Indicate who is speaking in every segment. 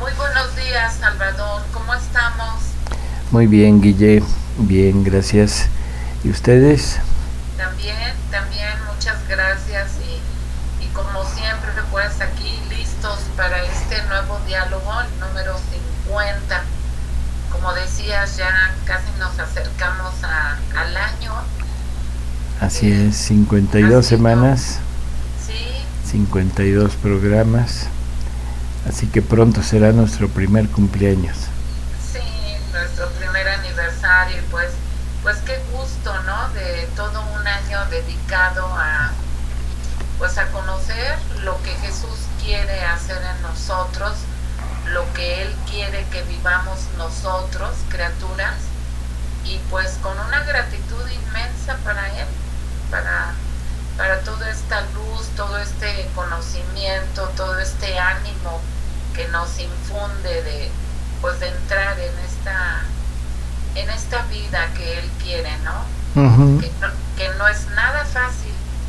Speaker 1: Muy buenos días, Salvador. ¿Cómo estamos?
Speaker 2: Muy bien, Guille. Bien, gracias. ¿Y ustedes?
Speaker 1: También, muchas gracias y como siempre, pues aquí listos para este nuevo diálogo, el número 50. Como decías, ya casi nos acercamos al año.
Speaker 2: Así
Speaker 1: Eh,
Speaker 2: es,
Speaker 1: ha
Speaker 2: 52
Speaker 1: sido,
Speaker 2: semanas,
Speaker 1: sí,
Speaker 2: 52 programas. Así que pronto será nuestro primer cumpleaños.
Speaker 1: sí, nuestro primer aniversario, y pues qué gusto, ¿no? De todo un año dedicado a conocer lo que Jesús quiere hacer en nosotros, lo que Él quiere que vivamos nosotros, criaturas, y pues con una gratitud inmensa para Él, para, para toda esta luz, todo este conocimiento, todo este ánimo que nos infunde de entrar en esta vida que Él quiere, ¿no?
Speaker 2: Ujú.
Speaker 1: Que no es nada fácil,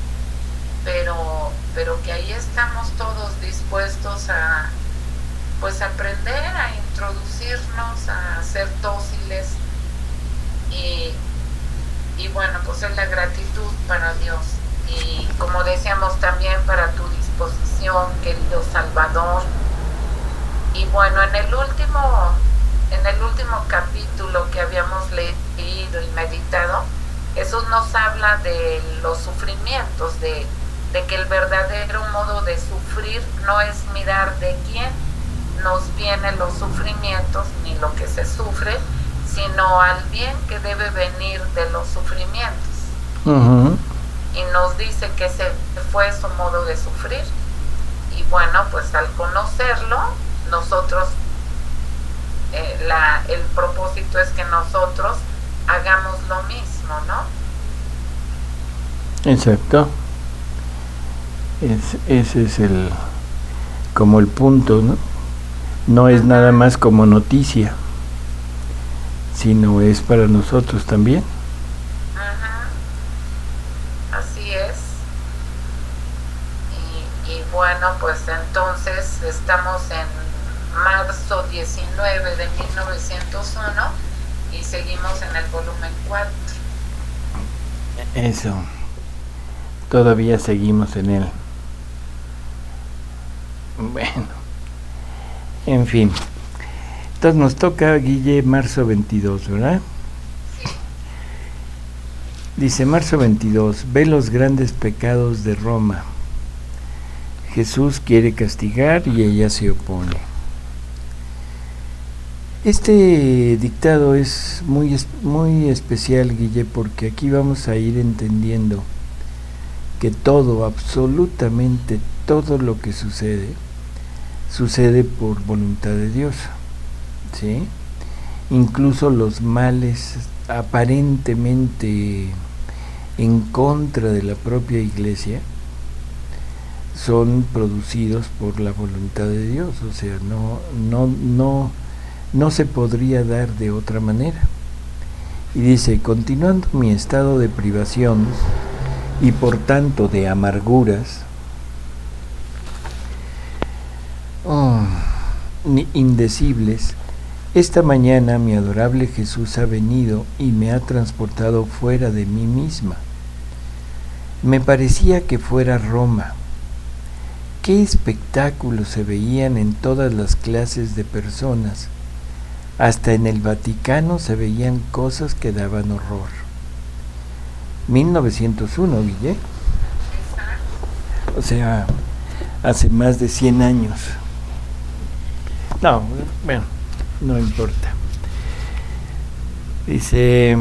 Speaker 1: pero que ahí estamos todos dispuestos a pues aprender, a introducirnos, a ser dóciles y, y bueno, pues es la gratitud para Dios y como decíamos también para tu disposición, querido Salvador. Y bueno, en el último capítulo que habíamos leído y meditado, Jesús nos habla de los sufrimientos, de que el verdadero modo de sufrir no es mirar de quién nos vienen los sufrimientos ni lo que se sufre, sino al bien que debe venir de los sufrimientos.
Speaker 2: Ujú.
Speaker 1: Y nos dice que ese fue su modo de sufrir. Y bueno, pues al conocerlo, nosotros, el propósito es que nosotros hagamos lo mismo, ¿no?
Speaker 2: Exacto. Ese es como el punto, ¿no? No es nada
Speaker 1: Ajá,
Speaker 2: más como noticia, sino es para nosotros también.
Speaker 1: ajá, así es. Y bueno, pues entonces estamos en marzo 19 de 1901 y seguimos en el volumen 4.
Speaker 2: Eso, todavía seguimos en él. Bueno, en fin. Entonces nos toca, Guille, marzo 22, ¿verdad?
Speaker 1: Sí,
Speaker 2: Dice marzo 22, ve los grandes pecados de Roma. Jesús quiere castigar y ella se opone. Este dictado es muy especial, Guille, porque aquí vamos a ir entendiendo que todo, absolutamente todo lo que sucede por voluntad de Dios, ¿sí? Incluso los males aparentemente en contra de la propia iglesia son producidos por la voluntad de Dios, o sea, no se podría dar de otra manera. Y dice, continuando mi estado de privación y por tanto de amarguras oh, indecibles, esta mañana mi adorable Jesús ha venido y me ha transportado fuera de mí misma. Me parecía que fuera Roma. Qué espectáculos se veían en todas las clases de personas. Hasta en el Vaticano se veían cosas que daban horror. 1901, Guille.
Speaker 1: exacto.
Speaker 2: O sea, hace más de 100 años. No, bueno, no importa. Dice,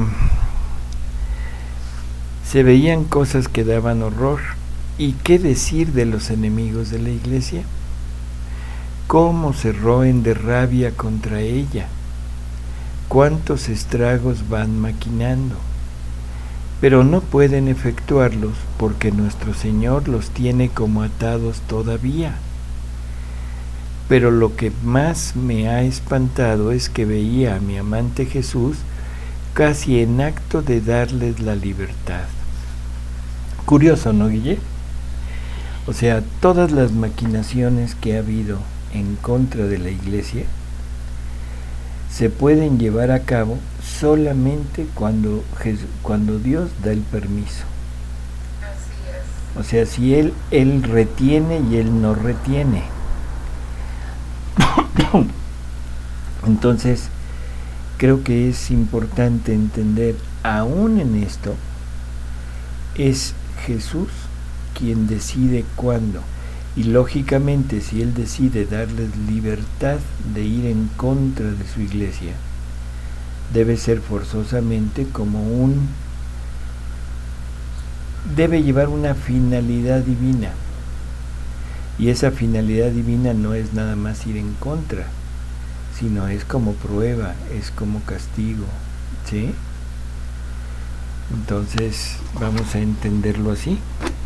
Speaker 2: se veían cosas que daban horror. ¿Y qué decir de los enemigos de la iglesia? ¿Cómo se roen de rabia contra ella? ¿Cuántos estragos van maquinando? Pero no pueden efectuarlos porque nuestro Señor los tiene como atados todavía. Pero lo que más me ha espantado es que veía a mi amante Jesús casi en acto de darles la libertad. Curioso, ¿no, Guille? O sea, todas las maquinaciones que ha habido en contra de la Iglesia se pueden llevar a cabo solamente cuando Dios da el permiso.
Speaker 1: Así es.
Speaker 2: O sea, si Él retiene y Él no retiene. Entonces, creo que es importante entender, aún en esto, es Jesús quien decide cuándo. Y lógicamente, si Él decide darles libertad de ir en contra de su iglesia, debe ser forzosamente debe llevar una finalidad divina. Y esa finalidad divina no es nada más ir en contra, sino es como prueba, es como castigo, ¿sí? Entonces, vamos a entenderlo así.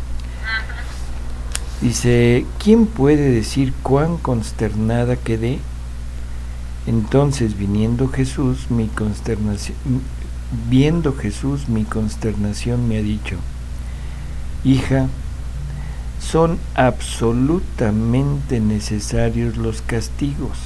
Speaker 2: Dice, ¿quién puede decir cuán consternada quedé? Entonces, viendo Jesús mi consternación me ha dicho, hija, son absolutamente necesarios los castigos.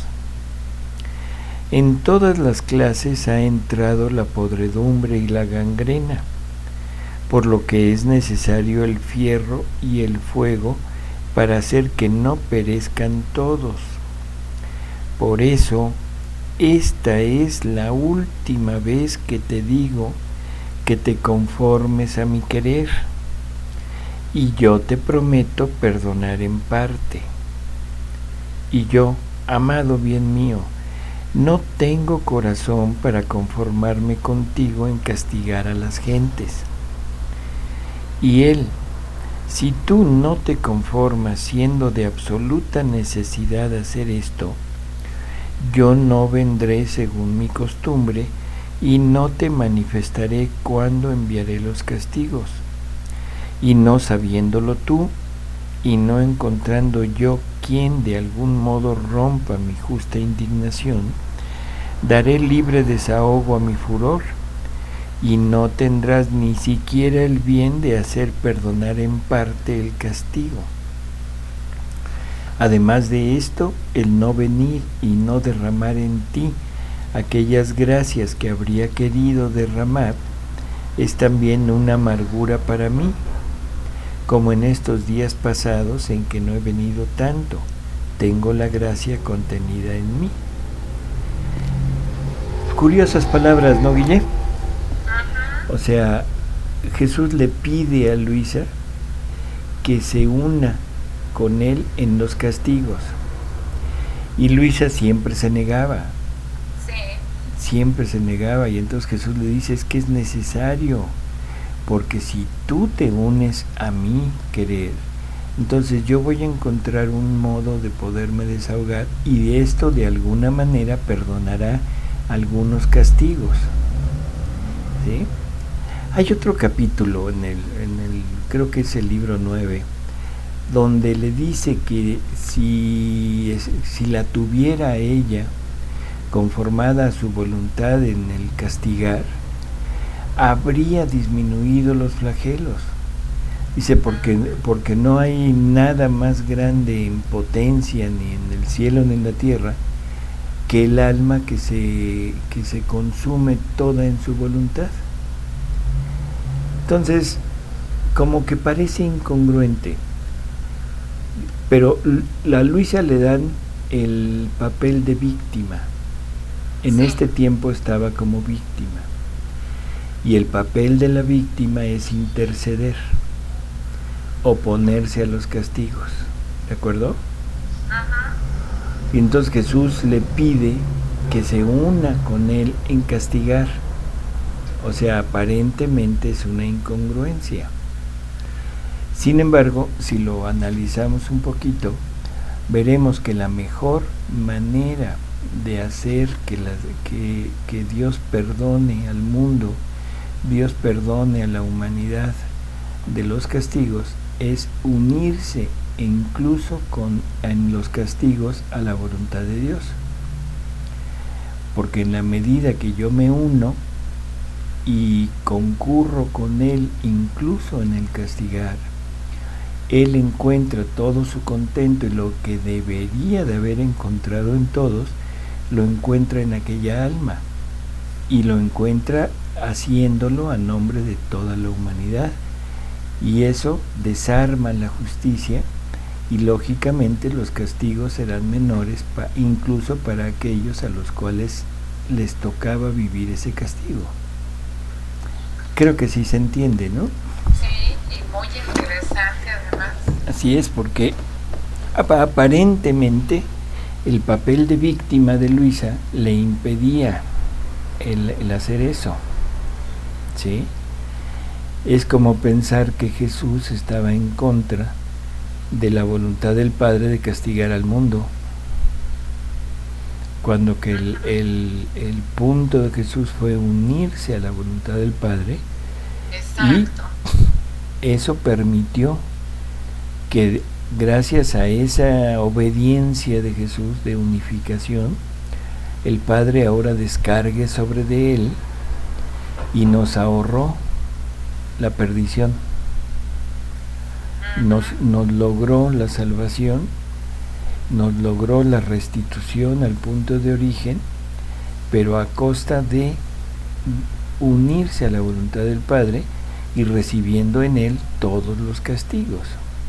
Speaker 2: En todas las clases ha entrado la podredumbre y la gangrena, por lo que es necesario el fierro y el fuego para hacer que no perezcan todos. Por eso, esta es la última vez que te digo que te conformes a mi querer, y yo te prometo perdonar en parte. Y yo, amado bien mío, no tengo corazón para conformarme contigo en castigar a las gentes. Y Él, si tú no te conformas siendo de absoluta necesidad hacer esto, yo no vendré según mi costumbre y no te manifestaré cuando enviaré los castigos. Y no sabiéndolo tú, y no encontrando yo quien de algún modo rompa mi justa indignación, daré libre desahogo a mi furor, y no tendrás ni siquiera el bien de hacer perdonar en parte el castigo. Además de esto, el no venir y no derramar en ti aquellas gracias que habría querido derramar es también una amargura para mí, como en estos días pasados en que no he venido tanto, tengo la gracia contenida en mí. Curiosas palabras, ¿no, Guille? O sea, Jesús le pide a Luisa que se una con él en los castigos. Y Luisa siempre se negaba.
Speaker 1: Sí.
Speaker 2: Siempre se negaba. Y entonces Jesús le dice, es que es necesario, porque si tú te unes a mi querer, entonces yo voy a encontrar un modo de poderme desahogar, y de esto de alguna manera perdonará algunos castigos. ¿Sí? Hay otro capítulo en el creo que es el libro 9, donde le dice que si la tuviera ella conformada a su voluntad en el castigar, habría disminuido los flagelos. Dice, porque no hay nada más grande en potencia ni en el cielo ni en la tierra que el alma que se consume toda en su voluntad. Entonces, como que parece incongruente, pero a Luisa le dan el papel de víctima. En este tiempo estaba como víctima, y el papel de la víctima es interceder, oponerse a los castigos, ¿de acuerdo?
Speaker 1: Ajá.
Speaker 2: Y entonces Jesús le pide que se una con él en castigar. O sea, aparentemente es una incongruencia. Sin embargo, si lo analizamos un poquito, veremos que la mejor manera de hacer que Dios perdone al mundo, Dios perdone a la humanidad de los castigos, es unirse incluso en los castigos a la voluntad de Dios. Porque en la medida que yo me uno y concurro con Él incluso en el castigar, él encuentra todo su contento y lo que debería de haber encontrado en todos, lo encuentra en aquella alma y lo encuentra haciéndolo a nombre de toda la humanidad. Y eso desarma la justicia y lógicamente los castigos serán menores incluso para aquellos a los cuales les tocaba vivir ese castigo. Creo que sí se entiende, ¿no?
Speaker 1: Sí, y muy interesante además.
Speaker 2: Así es, porque aparentemente el papel de víctima de Luisa le impedía el hacer eso, ¿sí? Es como pensar que Jesús estaba en contra de la voluntad del Padre de castigar al mundo, cuando que el punto de Jesús fue unirse a la voluntad del Padre.
Speaker 1: Exacto.
Speaker 2: Y eso permitió que gracias a esa obediencia de Jesús de unificación, el Padre ahora descargue sobre de él y nos ahorró la perdición. Nos logró la salvación, nos logró la restitución al punto de origen, pero a costa de unirse a la voluntad del Padre y recibiendo en él todos los castigos.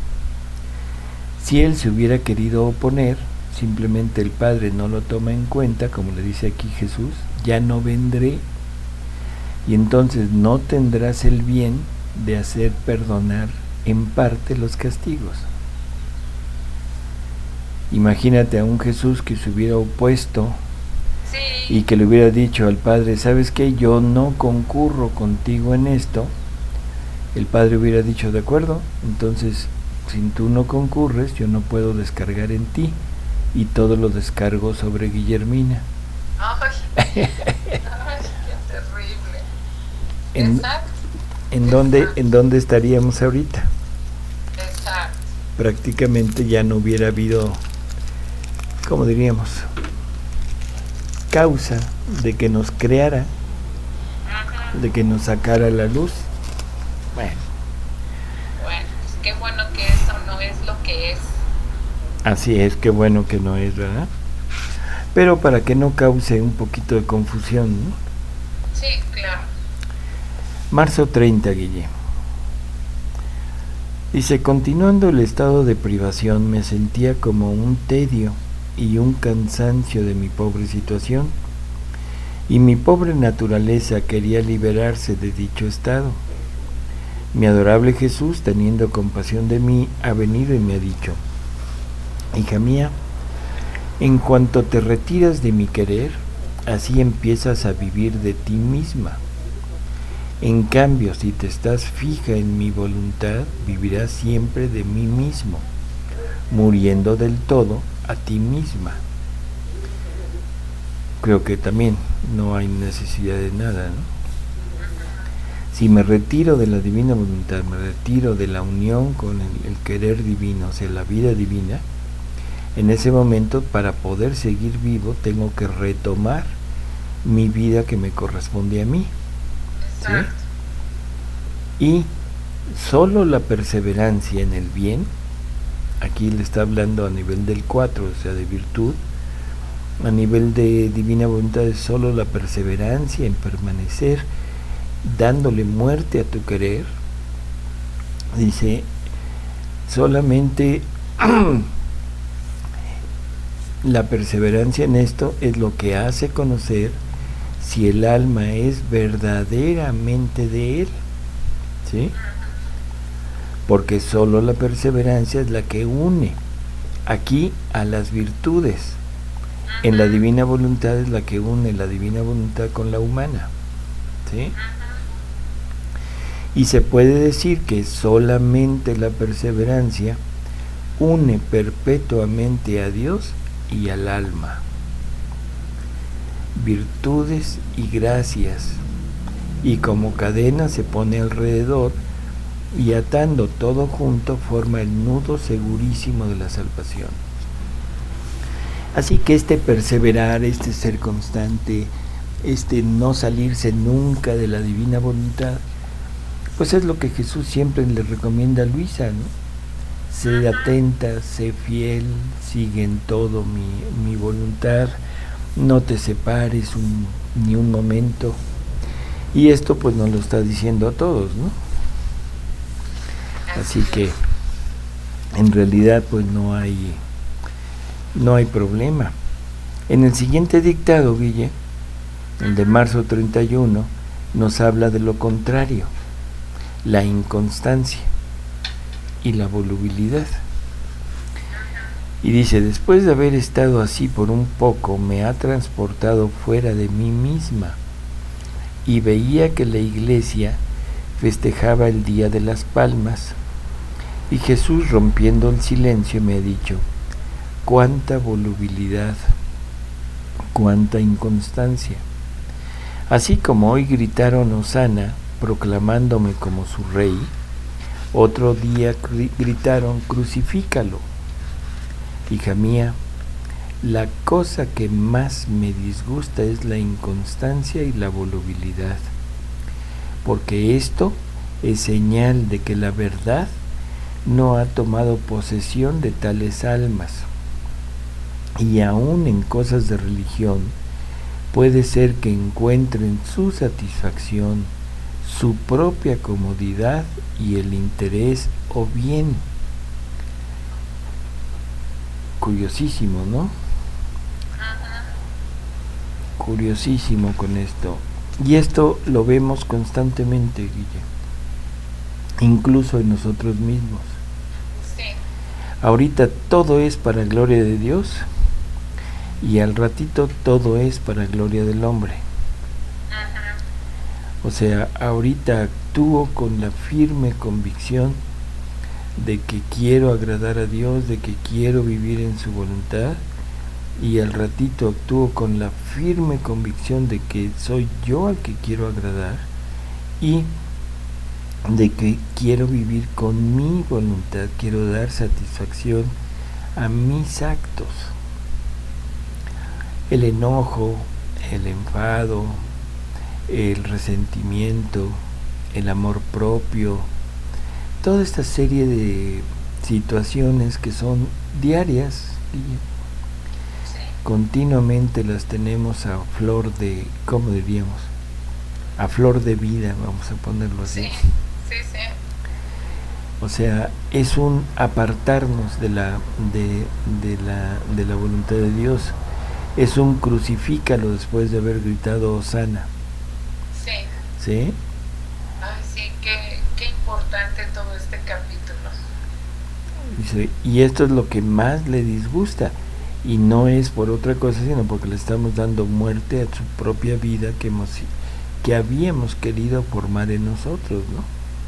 Speaker 2: Si él se hubiera querido oponer, simplemente el Padre no lo toma en cuenta, como le dice aquí Jesús, ya no vendré, y entonces no tendrás el bien de hacer perdonar en parte los castigos. Imagínate a un Jesús que se hubiera opuesto y que le hubiera dicho al Padre, ¿sabes qué? Yo no concurro contigo en esto. El Padre hubiera dicho, de acuerdo, entonces si tú no concurres, yo no puedo descargar en ti, y todo lo descargo sobre Guillermina.
Speaker 1: Ay, qué terrible. Exacto.
Speaker 2: ¿En dónde estaríamos ahorita?
Speaker 1: Exacto.
Speaker 2: Prácticamente ya no hubiera habido, ¿cómo diríamos?, causa de que nos creara, de que nos sacara la luz. Bueno,
Speaker 1: pues qué bueno que eso no es lo que es.
Speaker 2: Así es, qué bueno que no es, ¿verdad? Pero para que no cause un poquito de confusión, ¿no?
Speaker 1: Sí, claro.
Speaker 2: Marzo 30, Guille. Dice, continuando el estado de privación, me sentía como un tedio y un cansancio de mi pobre situación, y mi pobre naturaleza quería liberarse de dicho estado. Mi adorable Jesús, teniendo compasión de mí, ha venido y me ha dicho, hija mía, en cuanto te retiras de mi querer, así empiezas a vivir de ti misma. En cambio, si te estás fija en mi voluntad, vivirás siempre de mí mismo, muriendo del todo a ti misma. Creo que también no hay necesidad de nada, ¿no? Si me retiro de la divina voluntad, me retiro de la unión con el querer divino, o sea, la vida divina, en ese momento, para poder seguir vivo, tengo que retomar mi vida que me corresponde a mí. ¿Sí? Y solo la perseverancia en el bien, aquí le está hablando a nivel del 4, o sea, de virtud, a nivel de divina voluntad es solo la perseverancia en permanecer, dándole muerte a tu querer. Dice, solamente la perseverancia en esto es lo que hace conocer si el alma es verdaderamente de él, ¿sí? Porque solo la perseverancia es la que une aquí a las virtudes. En la divina voluntad es la que une la divina voluntad con la humana, ¿sí? Y se puede decir que solamente la perseverancia une perpetuamente a Dios y al alma. Virtudes y gracias, y como cadena se pone alrededor, y atando todo junto forma el nudo segurísimo de la salvación. Así que este perseverar, este ser constante, este no salirse nunca de la divina voluntad, pues es lo que Jesús siempre le recomienda a Luisa, ¿no? sé atenta, sé fiel, sigue en todo mi voluntad, no te separes ni un momento. Y esto pues nos lo está diciendo a todos, ¿no? Así que en realidad pues no hay problema. En el siguiente dictado, Guille, el de marzo 31, nos habla de lo contrario, la inconstancia y la volubilidad. Y dice, después de haber estado así por un poco, me ha transportado fuera de mí misma, y veía que la iglesia festejaba el Día de las Palmas, y Jesús, rompiendo el silencio, me ha dicho, cuánta volubilidad, cuánta inconstancia. Así como hoy gritaron Hosana, proclamándome como su rey, otro día gritaron, crucifícalo. Hija mía, la cosa que más me disgusta es la inconstancia y la volubilidad, porque esto es señal de que la verdad no ha tomado posesión de tales almas, y aún en cosas de religión puede ser que encuentren su satisfacción, su propia comodidad y el interés o bien. Curiosísimo, ¿no? Curiosísimo con esto. Y esto lo vemos constantemente, Guille, incluso en nosotros mismos.
Speaker 1: Sí.
Speaker 2: Ahorita todo es para gloria de Dios y al ratito todo es para gloria del hombre. O sea, ahorita actúo con la firme convicción de que quiero agradar a Dios, de que quiero vivir en su voluntad, y al ratito actúo con la firme convicción de que soy yo al que quiero agradar y de que quiero vivir con mi voluntad, quiero dar satisfacción a mis actos. El enojo, el enfado, el resentimiento, el amor propio, toda esta serie de situaciones que son diarias y continuamente las tenemos a flor de, ¿cómo diríamos? A flor de vida, vamos a ponerlo así.
Speaker 1: Sí.
Speaker 2: O sea, es un apartarnos de la voluntad de Dios. Es un crucifícalo después de haber gritado Hosana.
Speaker 1: Sí.
Speaker 2: ¿Sí?
Speaker 1: Ay, sí, qué importante todo este capítulo.
Speaker 2: Dice, y esto es lo que más le disgusta. Y no es por otra cosa, sino porque le estamos dando muerte a su propia vida que habíamos querido formar en nosotros, ¿no?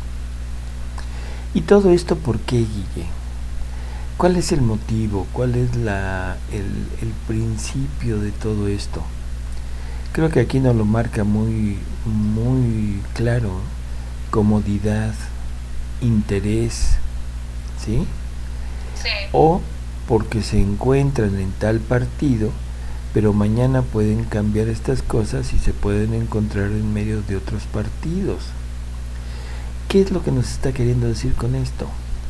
Speaker 2: Y todo esto, ¿por qué, Guille? ¿Cuál es el motivo? ¿Cuál es el principio de todo esto? Creo que aquí nos lo marca muy, muy claro. Comodidad, interés, ¿sí?
Speaker 1: Sí.
Speaker 2: O porque se encuentran en tal partido, pero mañana pueden cambiar estas cosas y se pueden encontrar en medio de otros partidos. ¿Qué es lo que nos está queriendo decir con esto?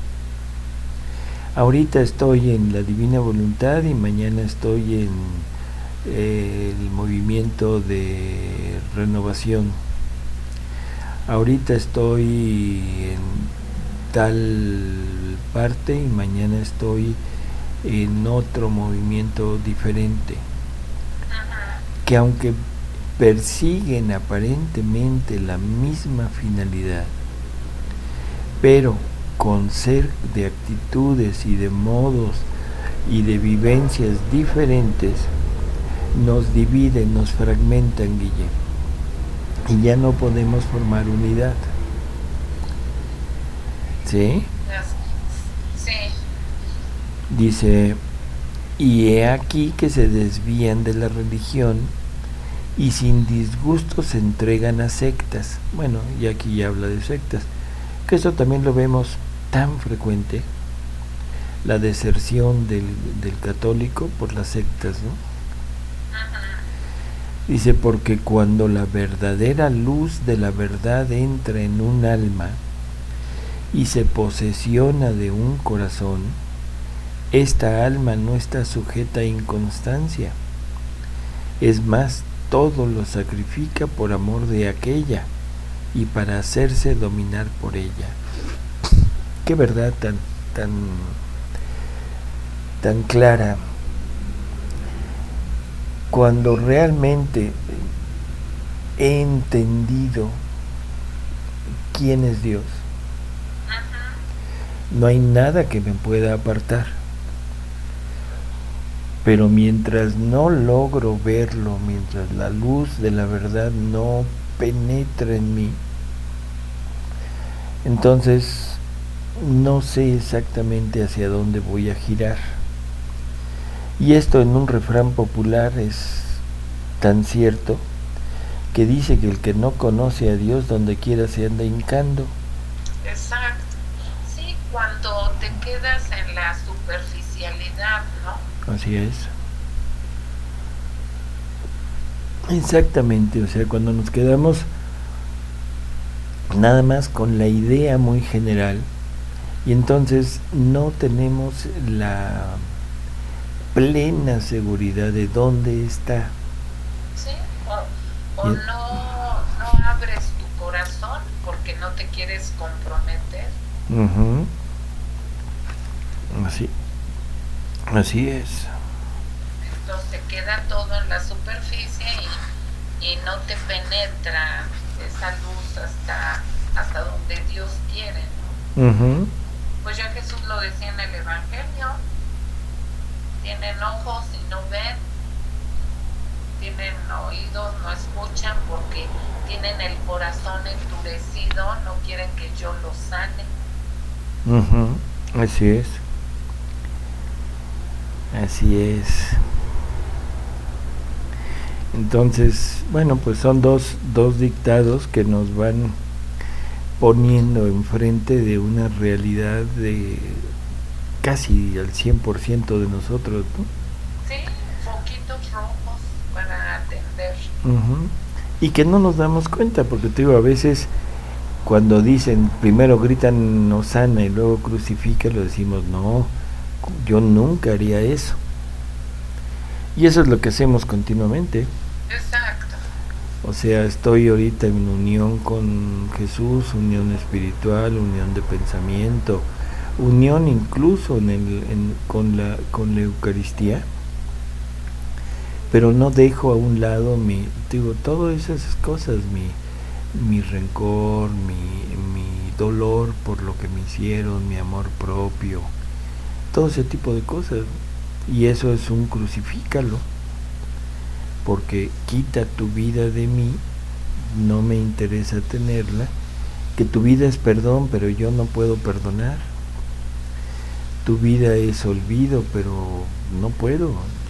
Speaker 2: Ahorita estoy en la divina voluntad y mañana estoy en el movimiento de renovación. Ahorita estoy en tal parte y mañana estoy en otro movimiento diferente, que aunque persiguen aparentemente la misma finalidad, pero con ser de actitudes y de modos y de vivencias diferentes, nos dividen, nos fragmentan, Guille, y ya no podemos formar unidad. ¿Sí?
Speaker 1: Sí.
Speaker 2: Dice, y he aquí que se desvían de la religión y sin disgusto se entregan a sectas. Bueno, y aquí ya habla de sectas, que eso también lo vemos tan frecuente, la deserción del católico por las sectas, ¿no? Dice, porque cuando la verdadera luz de la verdad entra en un alma y se posesiona de un corazón, esta alma no está sujeta a inconstancia. Es más, todo lo sacrifica por amor de aquella y para hacerse dominar por ella. Qué verdad tan clara. Cuando realmente he entendido quién es Dios, no hay nada que me pueda apartar. Pero mientras no logro verlo, mientras la luz de la verdad no penetra en mí, entonces no sé exactamente hacia dónde voy a girar. Y esto en un refrán popular es tan cierto que dice que el que no conoce a Dios donde quiera se anda hincando.
Speaker 1: Exacto. Sí, cuando te quedas en la superficialidad, ¿no?
Speaker 2: Así es. Exactamente, o sea, cuando nos quedamos nada más con la idea muy general y entonces no tenemos la plena seguridad de dónde está.
Speaker 1: Sí, o no abres tu corazón porque no te quieres comprometer.
Speaker 2: Uh-huh. Así es.
Speaker 1: Entonces te queda todo en la superficie y no te penetra esa luz hasta donde Dios quiere.
Speaker 2: Uh-huh.
Speaker 1: Pues ya Jesús lo decía en el Evangelio, tienen ojos y no ven, tienen oídos, no escuchan porque tienen el corazón endurecido, no quieren que yo los sane.
Speaker 2: Uh-huh. Así es. Así es. Entonces, bueno, pues son dos dictados que nos van poniendo enfrente de una realidad de casi al 100% de nosotros, ¿no?
Speaker 1: Sí, foquitos rojos para atender.
Speaker 2: Uh-huh. Y que no nos damos cuenta, porque te digo, a veces cuando dicen, primero gritan hosana y luego crucifica, lo decimos, no, yo nunca haría eso. Y eso es lo que hacemos continuamente.
Speaker 1: Exacto.
Speaker 2: O sea, estoy ahorita en unión con Jesús, unión espiritual, unión de pensamiento, unión incluso con la Eucaristía, pero no dejo a un lado todas esas cosas, mi rencor, mi dolor por lo que me hicieron, mi amor propio, todo ese tipo de cosas. Y eso es un crucifícalo, porque quita tu vida de mí, no me interesa tenerla, que tu vida es perdón, pero yo no puedo perdonar. Tu vida es olvido, pero no puedo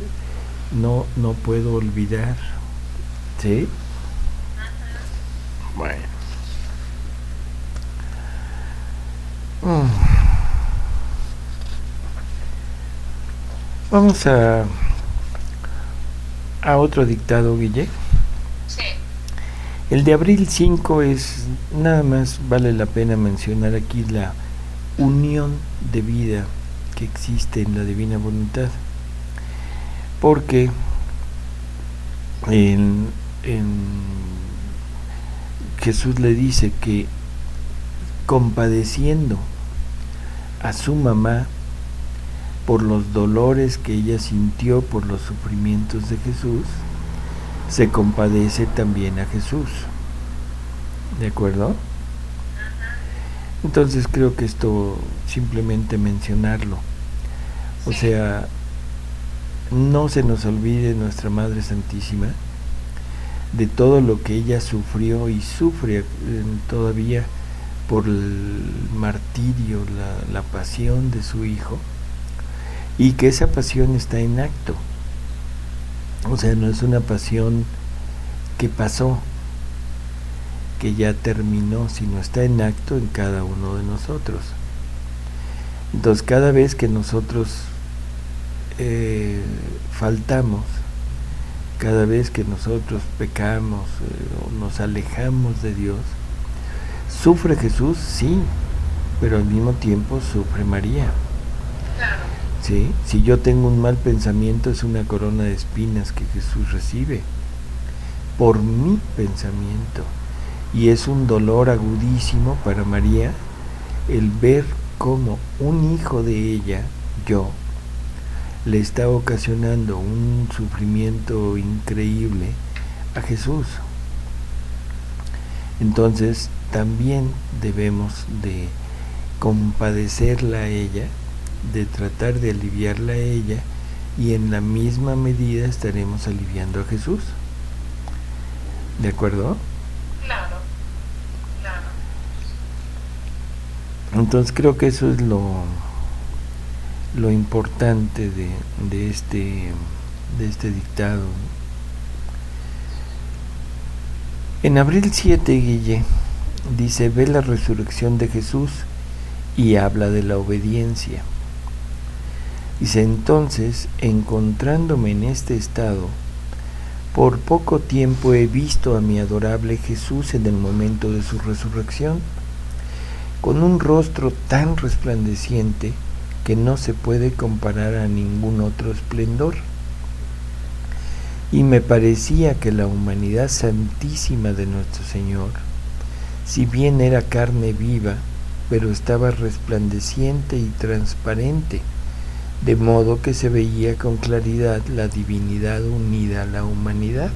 Speaker 2: olvidar. ¿Sí? Bueno. Vamos a otro dictado, Guille.
Speaker 1: Sí.
Speaker 2: El de abril 5 es, nada más vale la pena mencionar aquí la unión de vida que existe en la divina voluntad, porque en Jesús le dice que compadeciendo a su mamá por los dolores que ella sintió por los sufrimientos de Jesús, se compadece también a Jesús. ¿De acuerdo? Entonces creo que esto simplemente mencionarlo. O sea, no se nos olvide nuestra Madre Santísima de todo lo que ella sufrió y sufre todavía por el martirio, la pasión de su Hijo, y que esa pasión está en acto. O sea, no es una pasión que pasó, que ya terminó, sino está en acto en cada uno de nosotros. Entonces, cada vez que nosotros faltamos, cada vez que nosotros pecamos o nos alejamos de Dios, ¿sufre Jesús? Sí, pero al mismo tiempo sufre María.
Speaker 1: Claro.
Speaker 2: ¿Sí? Si yo tengo un mal pensamiento, es una corona de espinas que Jesús recibe por mi pensamiento. Y es un dolor agudísimo para María el ver cómo un hijo de ella, yo, le está ocasionando un sufrimiento increíble a Jesús. Entonces también debemos de compadecerla a ella, de tratar de aliviarla a ella, y en la misma medida estaremos aliviando a Jesús. ¿De acuerdo?
Speaker 1: Claro, claro.
Speaker 2: Entonces creo que eso es lo importante de este dictado. En abril 7, Guille dice: ve la resurrección de Jesús, y habla de la obediencia. Dice: entonces, encontrándome en este estado, por poco tiempo he visto a mi adorable Jesús en el momento de su resurrección, con un rostro tan resplandeciente que no se puede comparar a ningún otro esplendor. Y me parecía que la humanidad santísima de nuestro Señor, si bien era carne viva, pero estaba resplandeciente y transparente, de modo que se veía con claridad la divinidad unida a la humanidad.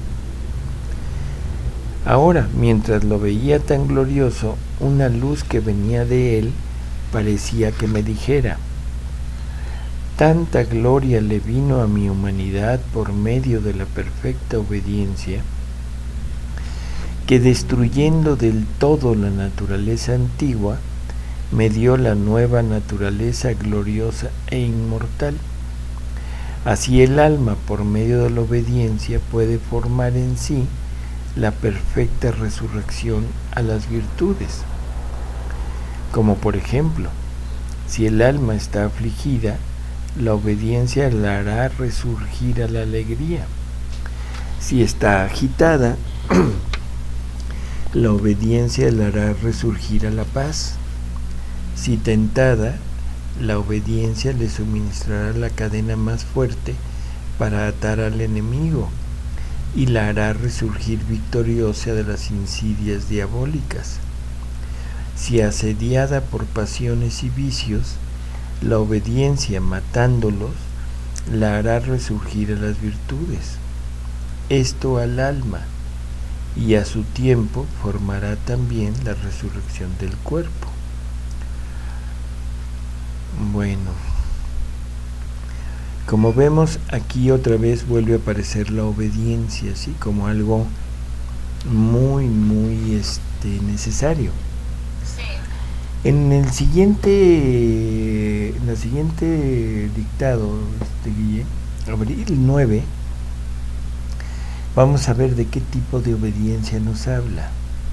Speaker 2: Ahora, mientras lo veía tan glorioso, una luz que venía de él parecía que me dijera: tanta gloria le vino a mi humanidad por medio de la perfecta obediencia, que destruyendo del todo la naturaleza antigua, me dio la nueva naturaleza gloriosa e inmortal. Así el alma, por medio de la obediencia, puede formar en sí la perfecta resurrección a las virtudes. Como por ejemplo, si el alma está afligida, la obediencia la hará resurgir a la alegría. Si está agitada, la obediencia la hará resurgir a la paz. Si tentada, la obediencia le suministrará la cadena más fuerte para atar al enemigo y la hará resurgir victoriosa de las insidias diabólicas. Si asediada por pasiones y vicios, la obediencia, matándolos, la hará resurgir a las virtudes. Esto al alma, y a su tiempo formará también la resurrección del cuerpo. Bueno, como vemos, aquí otra vez vuelve a aparecer la obediencia, así como algo muy necesario.
Speaker 1: Sí.
Speaker 2: En el siguiente dictado, Guille, abril 9, vamos a ver de qué tipo de obediencia nos habla.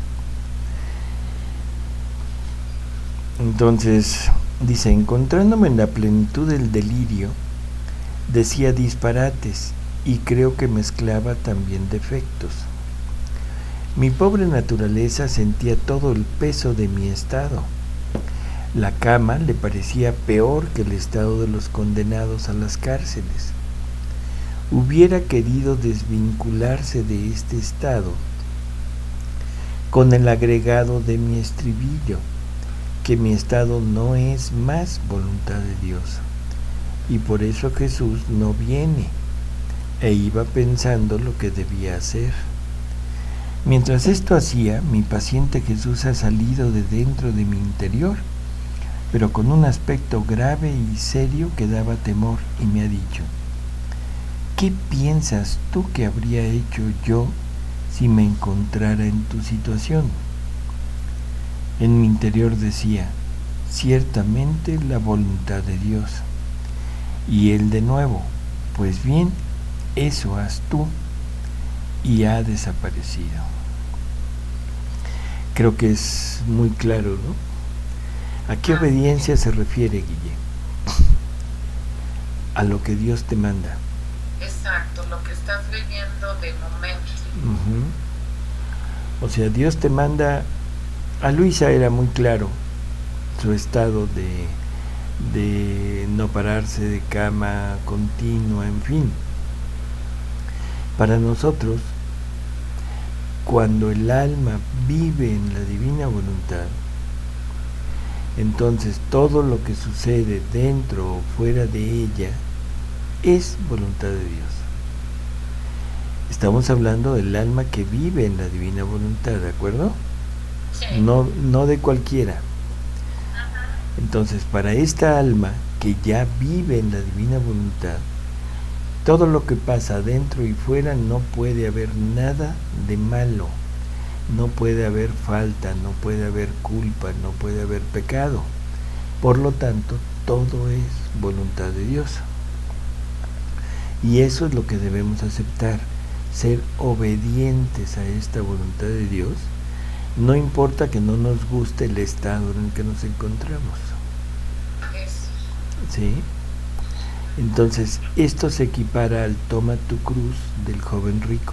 Speaker 2: Entonces, dice: encontrándome en la plenitud del delirio, decía disparates y creo que mezclaba también defectos. Mi pobre naturaleza sentía todo el peso de mi estado. La cama le parecía peor que el estado de los condenados a las cárceles. Hubiera querido desvincularse de este estado con el agregado de mi estribillo, que mi estado no es más voluntad de Dios, y por eso Jesús no viene, e iba pensando lo que debía hacer. Mientras esto hacía, mi paciente Jesús ha salido de dentro de mi interior, pero con un aspecto grave y serio que daba temor, y me ha dicho: ¿qué piensas tú que habría hecho yo si me encontrara en tu situación? En mi interior decía: ciertamente la voluntad de Dios. Y él de nuevo: pues bien, eso haz tú. Y ha desaparecido. Creo que es muy claro, ¿no? ¿A qué obediencia se refiere, Guille? A lo que Dios te manda.
Speaker 1: Exacto, lo que estás viviendo de momento.
Speaker 2: O sea, Dios te manda. A Luisa era muy claro: su estado de no pararse de cama continua, en fin. Para nosotros, cuando el alma vive en la divina voluntad, entonces todo lo que sucede dentro o fuera de ella es voluntad de Dios. Estamos hablando del alma que vive en la divina voluntad, ¿de acuerdo?
Speaker 1: Sí.
Speaker 2: No de cualquiera. Entonces, para esta alma que ya vive en la divina voluntad, todo lo que pasa dentro y fuera no puede haber nada de malo, no puede haber falta, no puede haber culpa, no puede haber pecado. Por lo tanto, todo es voluntad de Dios. Y eso es lo que debemos aceptar, ser obedientes a esta voluntad de Dios, no importa que no nos guste el estado en el que nos encontramos. ¿Sí? Entonces, esto se equipara al toma tu cruz del joven rico.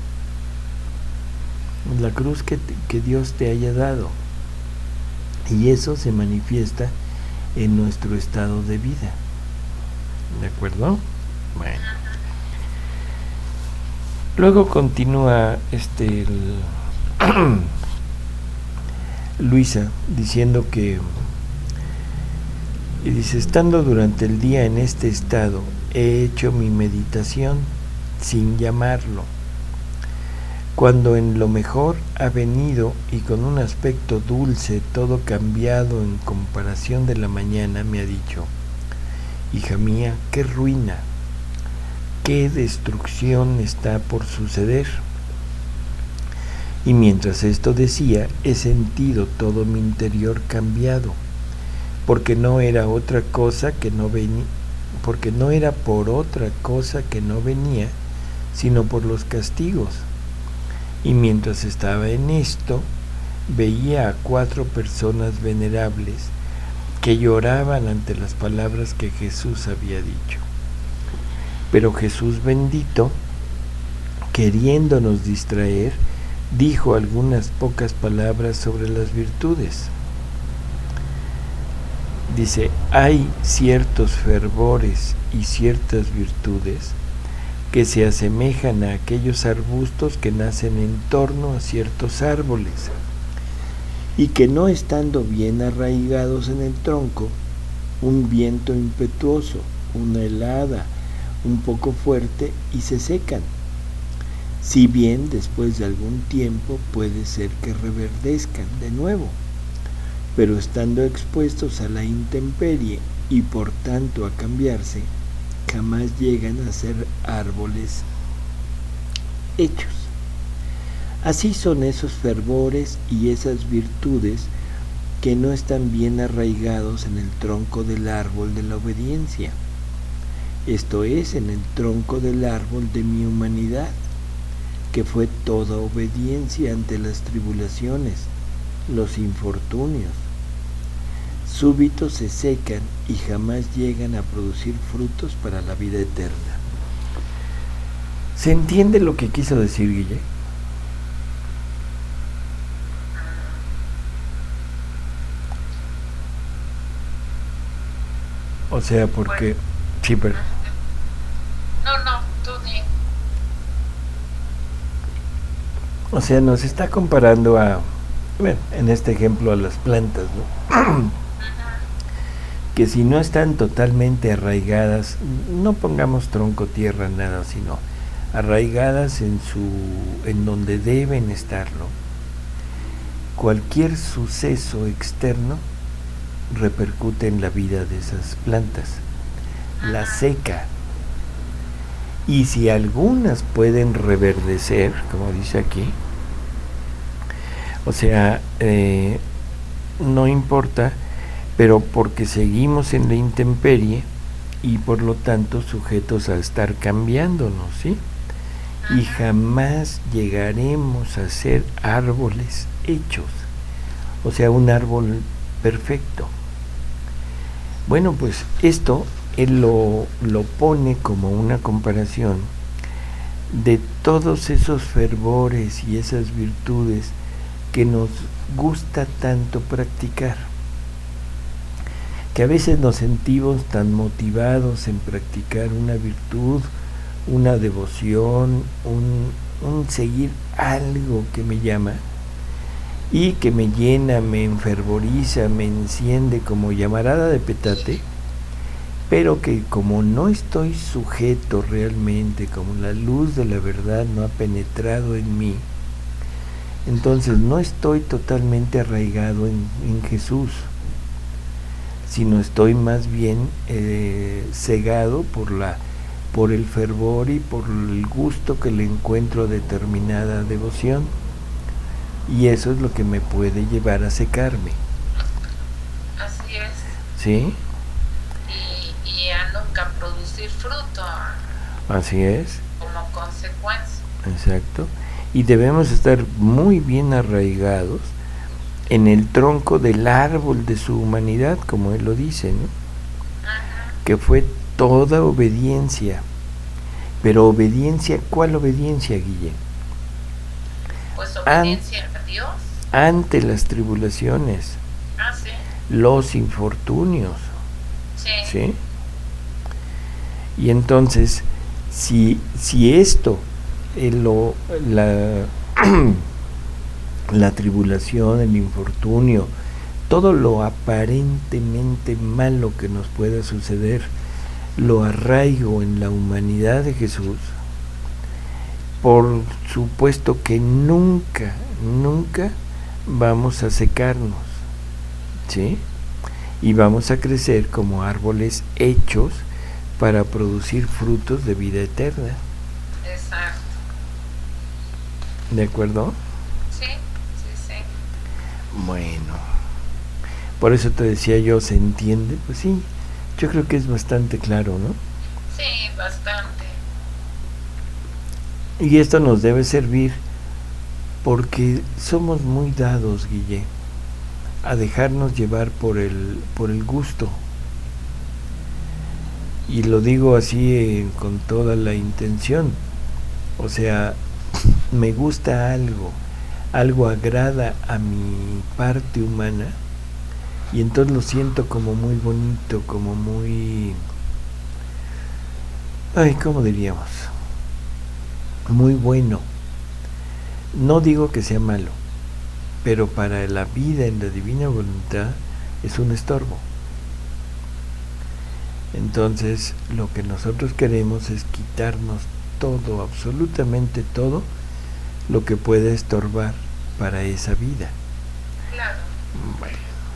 Speaker 2: La cruz que Dios te haya dado. Y eso se manifiesta en nuestro estado de vida. ¿De acuerdo? Bueno. Luego continúa Luisa diciendo que, y dice, estando durante el día en este estado, he hecho mi meditación sin llamarlo. Cuando en lo mejor ha venido y con un aspecto dulce, todo cambiado en comparación de la mañana, me ha dicho, hija mía, qué ruina, qué destrucción está por suceder. Y mientras esto decía, he sentido todo mi interior cambiado, porque no era otra cosa que no venía, porque no era por otra cosa que no venía, sino por los castigos. Y mientras estaba en esto, veía a 4 personas venerables que lloraban ante las palabras que Jesús había dicho. Pero Jesús bendito, queriéndonos distraer, dijo algunas pocas palabras sobre las virtudes. Dice, hay ciertos fervores y ciertas virtudes que se asemejan a aquellos arbustos que nacen en torno a ciertos árboles y que no estando bien arraigados en el tronco, un viento impetuoso, una helada un poco fuerte y se secan. Si bien después de algún tiempo puede ser que reverdezcan de nuevo, pero estando expuestos a la intemperie y por tanto a cambiarse, jamás llegan a ser árboles hechos. Así son esos fervores y esas virtudes que no están bien arraigados en el tronco del árbol de la obediencia, esto es, en el tronco del árbol de mi humanidad, que fue toda obediencia ante las tribulaciones, los infortunios. Súbitos se secan y jamás llegan a producir frutos para la vida eterna. ¿Se entiende lo que quiso decir Guille? O sea, porque... Sí, pero...
Speaker 1: No, tú di.
Speaker 2: O sea, nos está comparando a, bueno, en este ejemplo a las plantas, ¿no? Que si no están totalmente arraigadas, no pongamos tronco, tierra, nada, sino arraigadas en donde deben estarlo, cualquier suceso externo repercute en la vida de esas plantas, la seca. Y si algunas pueden reverdecer, como dice aquí, o sea, no importa, pero porque seguimos en la intemperie y por lo tanto sujetos a estar cambiándonos, ¿sí? Y jamás llegaremos a ser árboles hechos, o sea, un árbol perfecto. Bueno, pues esto él lo pone como una comparación de todos esos fervores y esas virtudes que nos gusta tanto practicar. que a veces nos sentimos tan motivados en practicar una virtud, una devoción, un seguir algo que me llama y que me llena, me enfervoriza, me enciende como llamarada de petate, pero que como no estoy sujeto realmente, como la luz de la verdad no ha penetrado en mí, entonces no estoy totalmente arraigado en Jesús, sino estoy más bien cegado por el fervor y por el gusto que le encuentro a determinada devoción, y eso es lo que me puede llevar a secarme.
Speaker 1: Así es.
Speaker 2: ¿Sí?
Speaker 1: Y a nunca producir fruto.
Speaker 2: Así es.
Speaker 1: Como consecuencia.
Speaker 2: Exacto. Y debemos estar muy bien arraigados en el tronco del árbol de su humanidad, como él lo dice, ¿no?
Speaker 1: Ajá.
Speaker 2: Que fue toda obediencia. Pero obediencia, ¿cuál obediencia, Guille?
Speaker 1: Pues obediencia a Dios.
Speaker 2: Ante las tribulaciones,
Speaker 1: Sí.
Speaker 2: los infortunios,
Speaker 1: Sí.
Speaker 2: ¿sí? Y entonces, si esto, la tribulación, el infortunio, todo lo aparentemente malo que nos pueda suceder, lo arraigo en la humanidad de Jesús, por supuesto que nunca vamos a secarnos, ¿sí? Y vamos a crecer como árboles hechos para producir frutos de vida eterna.
Speaker 1: Exacto.
Speaker 2: ¿De acuerdo?
Speaker 1: Sí.
Speaker 2: Bueno, por eso te decía yo, ¿se entiende? Pues sí, yo creo que es bastante claro, ¿no?
Speaker 1: Sí, bastante.
Speaker 2: Y esto nos debe servir porque somos muy dados, Guille, a dejarnos llevar por el gusto. Y lo digo así con toda la intención. O sea, me gusta algo agrada a mi parte humana, y entonces lo siento como muy bonito, como muy... ¿cómo diríamos? Muy bueno. No digo que sea malo, pero para la vida en la divina voluntad es un estorbo. Entonces, lo que nosotros queremos es quitarnos todo, absolutamente todo, lo que pueda estorbar para esa vida.
Speaker 1: Claro.
Speaker 2: Bueno.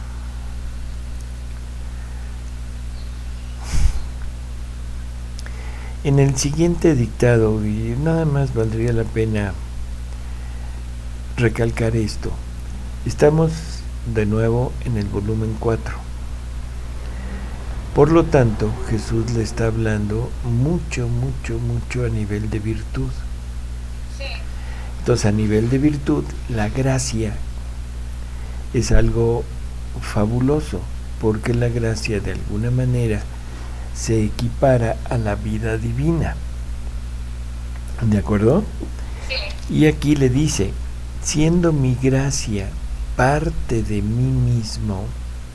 Speaker 2: En el siguiente dictado, y nada más valdría la pena recalcar esto, estamos de nuevo en el volumen 4. Por lo tanto, Jesús le está hablando mucho a nivel de virtud.
Speaker 1: Sí.
Speaker 2: Entonces, a nivel de virtud, la gracia es algo fabuloso, porque la gracia de alguna manera se equipara a la vida divina. ¿De acuerdo?
Speaker 1: Sí.
Speaker 2: Y aquí le dice, siendo mi gracia parte de mí mismo,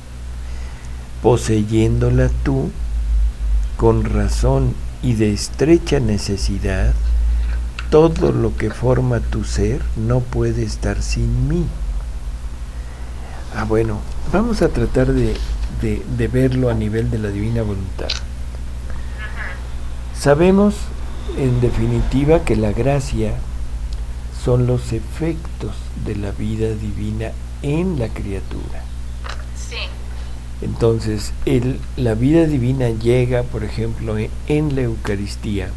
Speaker 2: poseyéndola tú, con razón y de estrecha necesidad, todo lo que forma tu ser no puede estar sin mí. Bueno, vamos a tratar de verlo a nivel de la divina voluntad. Sabemos, en definitiva, que la gracia son los efectos de la vida divina en la criatura.
Speaker 1: Sí.
Speaker 2: Entonces, la vida divina llega, por ejemplo, en la Eucaristía.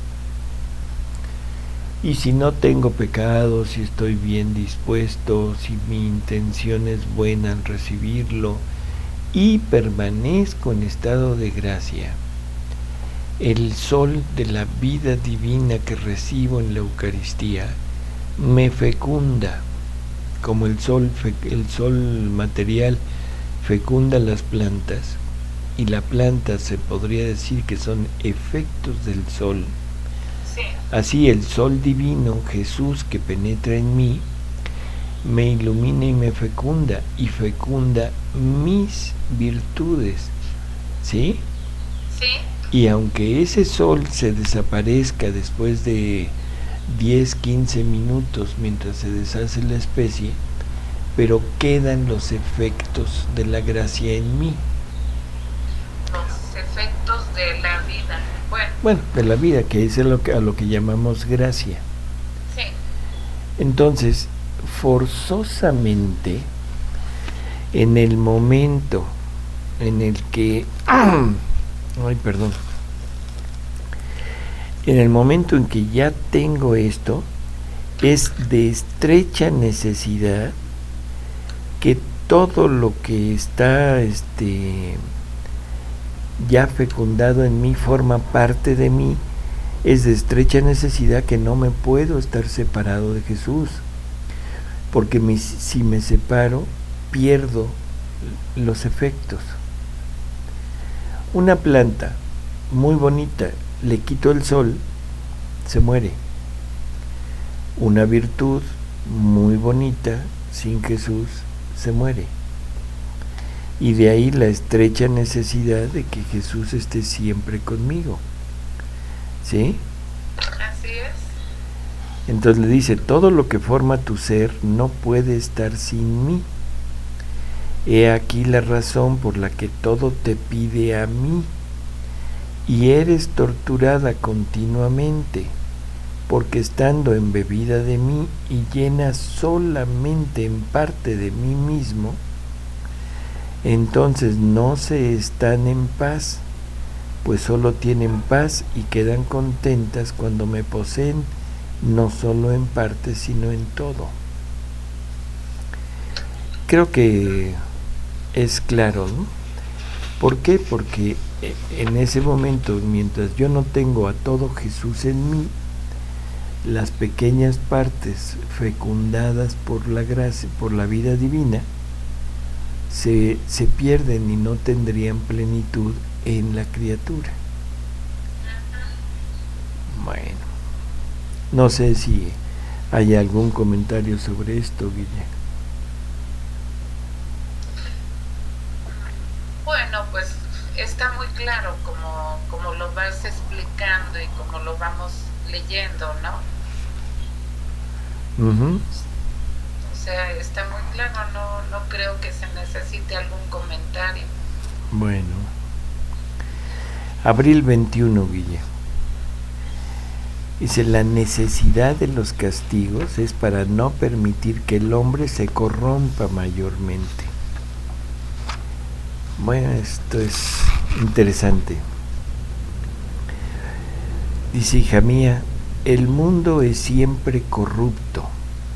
Speaker 2: Y si no tengo pecado, si estoy bien dispuesto, si mi intención es buena al recibirlo y permanezco en estado de gracia, el sol de la vida divina que recibo en la Eucaristía me fecunda, como el sol material fecunda las plantas, y la planta se podría decir que son efectos del sol.
Speaker 1: Sí.
Speaker 2: Así el sol divino, Jesús, que penetra en mí, me ilumina y me fecunda, y fecunda mis virtudes, ¿sí?
Speaker 1: Sí.
Speaker 2: Y aunque ese sol se desaparezca después de 10, 15 minutos mientras se deshace la especie, pero quedan los efectos de la gracia en mí.
Speaker 1: Los efectos de la vida.
Speaker 2: Bueno, de la vida, que es a lo que llamamos gracia.
Speaker 1: Sí.
Speaker 2: Entonces, forzosamente, en el momento en el que en el momento en que ya tengo esto, es de estrecha necesidad que todo lo que está ya fecundado en mí forma parte de mí. Es de estrecha necesidad que no me puedo estar separado de Jesús, porque si me separo, pierdo los efectos. Una planta muy bonita, le quito el sol, se muere. Una virtud muy bonita, sin Jesús, se muere. Y de ahí la estrecha necesidad de que Jesús esté siempre conmigo. ¿Sí?
Speaker 1: Así es.
Speaker 2: Entonces le dice, todo lo que forma tu ser no puede estar sin mí. He aquí la razón por la que todo te pide a mí, y eres torturada continuamente, porque estando embebida de mí y llena solamente en parte de mí mismo, entonces no se están en paz, pues solo tienen paz y quedan contentas cuando me poseen, no solo en parte, sino en todo. Creo que es claro, ¿no? ¿Por qué? Porque en ese momento, mientras yo no tengo a todo Jesús en mí, las pequeñas partes fecundadas por la gracia, por la vida divina, se pierden y no tendrían plenitud en la criatura. Bueno, no sé si hay algún comentario sobre esto, Guille.
Speaker 1: Bueno, pues está muy claro como lo vas explicando y como lo vamos leyendo, ¿no?
Speaker 2: Uh-huh.
Speaker 1: O sea, está muy claro, no creo que se necesite algún comentario.
Speaker 2: Bueno. Abril 21, Guille. Dice, la necesidad de los castigos es para no permitir que el hombre se corrompa mayormente. Bueno, esto es interesante. Dice, hija mía, el mundo es siempre corrupto,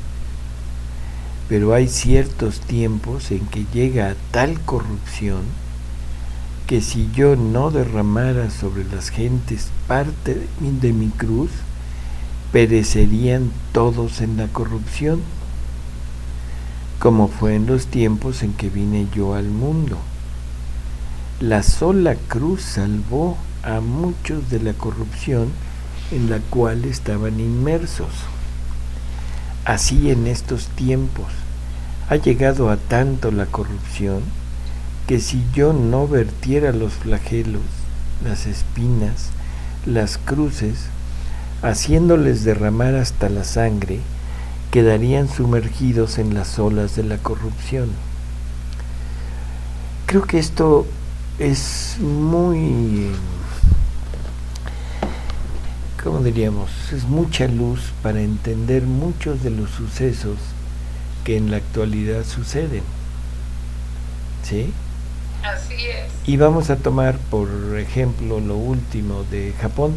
Speaker 2: pero hay ciertos tiempos en que llega a tal corrupción que si yo no derramara sobre las gentes parte de mi cruz, perecerían todos en la corrupción, como fue en los tiempos en que vine yo al mundo. La sola cruz salvó a muchos de la corrupción en la cual estaban inmersos. Así en estos tiempos ha llegado a tanto la corrupción que si yo no vertiera los flagelos, las espinas, las cruces, haciéndoles derramar hasta la sangre, quedarían sumergidos en las olas de la corrupción. Creo que esto es muy, ¿cómo diríamos? Es mucha luz para entender muchos de los sucesos que en la actualidad suceden. ¿Sí?
Speaker 1: Así es.
Speaker 2: Y vamos a tomar por ejemplo lo último de Japón.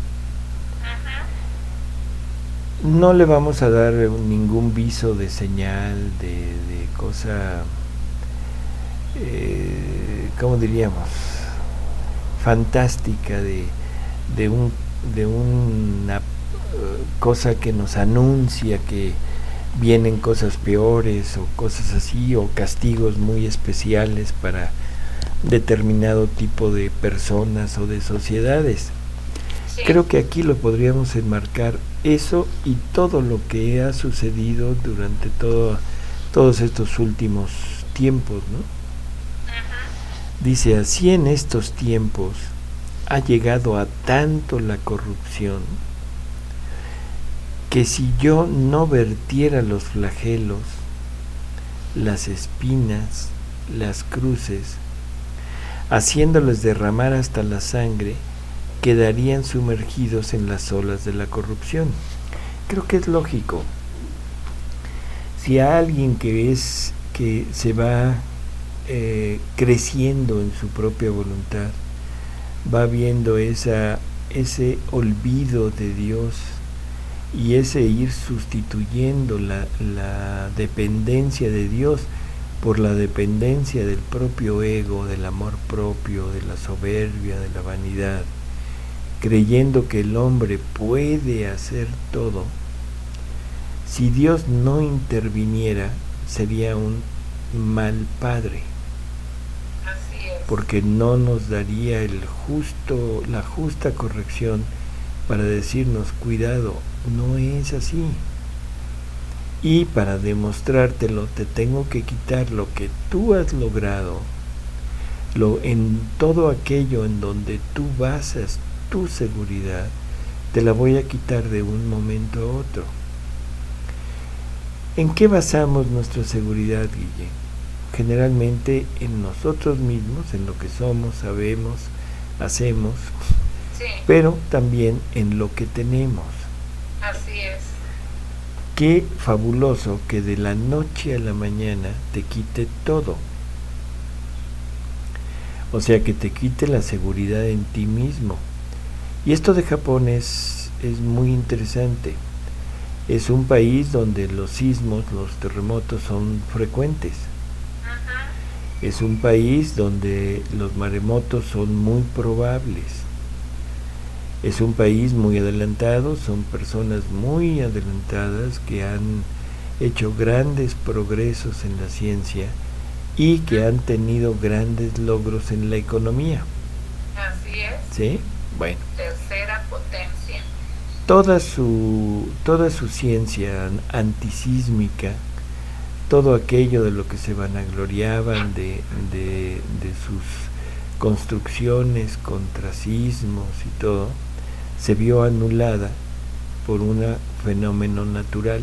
Speaker 2: No le vamos a dar ningún viso de señal, de cosa, ¿cómo diríamos? Fantástica, de una cosa que nos anuncia que vienen cosas peores o cosas así, o castigos muy especiales para determinado tipo de personas o de sociedades. Sí. Creo que aquí lo podríamos enmarcar eso y todo lo que ha sucedido durante todos estos últimos tiempos, ¿no? Dice, así en estos tiempos ha llegado a tanto la corrupción que si yo no vertiera los flagelos, las espinas, las cruces, haciéndoles derramar hasta la sangre, quedarían sumergidos en las olas de la corrupción. Creo que es lógico. Si a alguien que se va creciendo en su propia voluntad, va viendo ese olvido de Dios y ese ir sustituyendo la dependencia de Dios por la dependencia del propio ego, del amor propio, de la soberbia, de la vanidad, creyendo que el hombre puede hacer todo, si Dios no interviniera, sería un mal padre, porque no nos daría la justa corrección para decirnos, cuidado, no es así. Y para demostrártelo, te tengo que quitar lo que tú has logrado, en todo aquello en donde tú basas tu seguridad, te la voy a quitar de un momento a otro. ¿En qué basamos nuestra seguridad, Guille? Generalmente en nosotros mismos, en lo que somos, sabemos, hacemos, sí, pero también en lo que tenemos.
Speaker 1: Así es.
Speaker 2: Qué fabuloso que de la noche a la mañana te quite todo. O sea, que te quite la seguridad en ti mismo. Y esto de Japón es muy interesante. Es un país donde los sismos, los terremotos son frecuentes. Es un país donde los maremotos son muy probables. Es un país muy adelantado, son personas muy adelantadas que han hecho grandes progresos en la ciencia y que han tenido grandes logros en la economía.
Speaker 1: Así es.
Speaker 2: ¿Sí? Bueno.
Speaker 1: Tercera potencia.
Speaker 2: Toda su ciencia antisísmica, todo aquello de lo que se vanagloriaban de sus construcciones contra sismos y todo, se vio anulada por un fenómeno natural.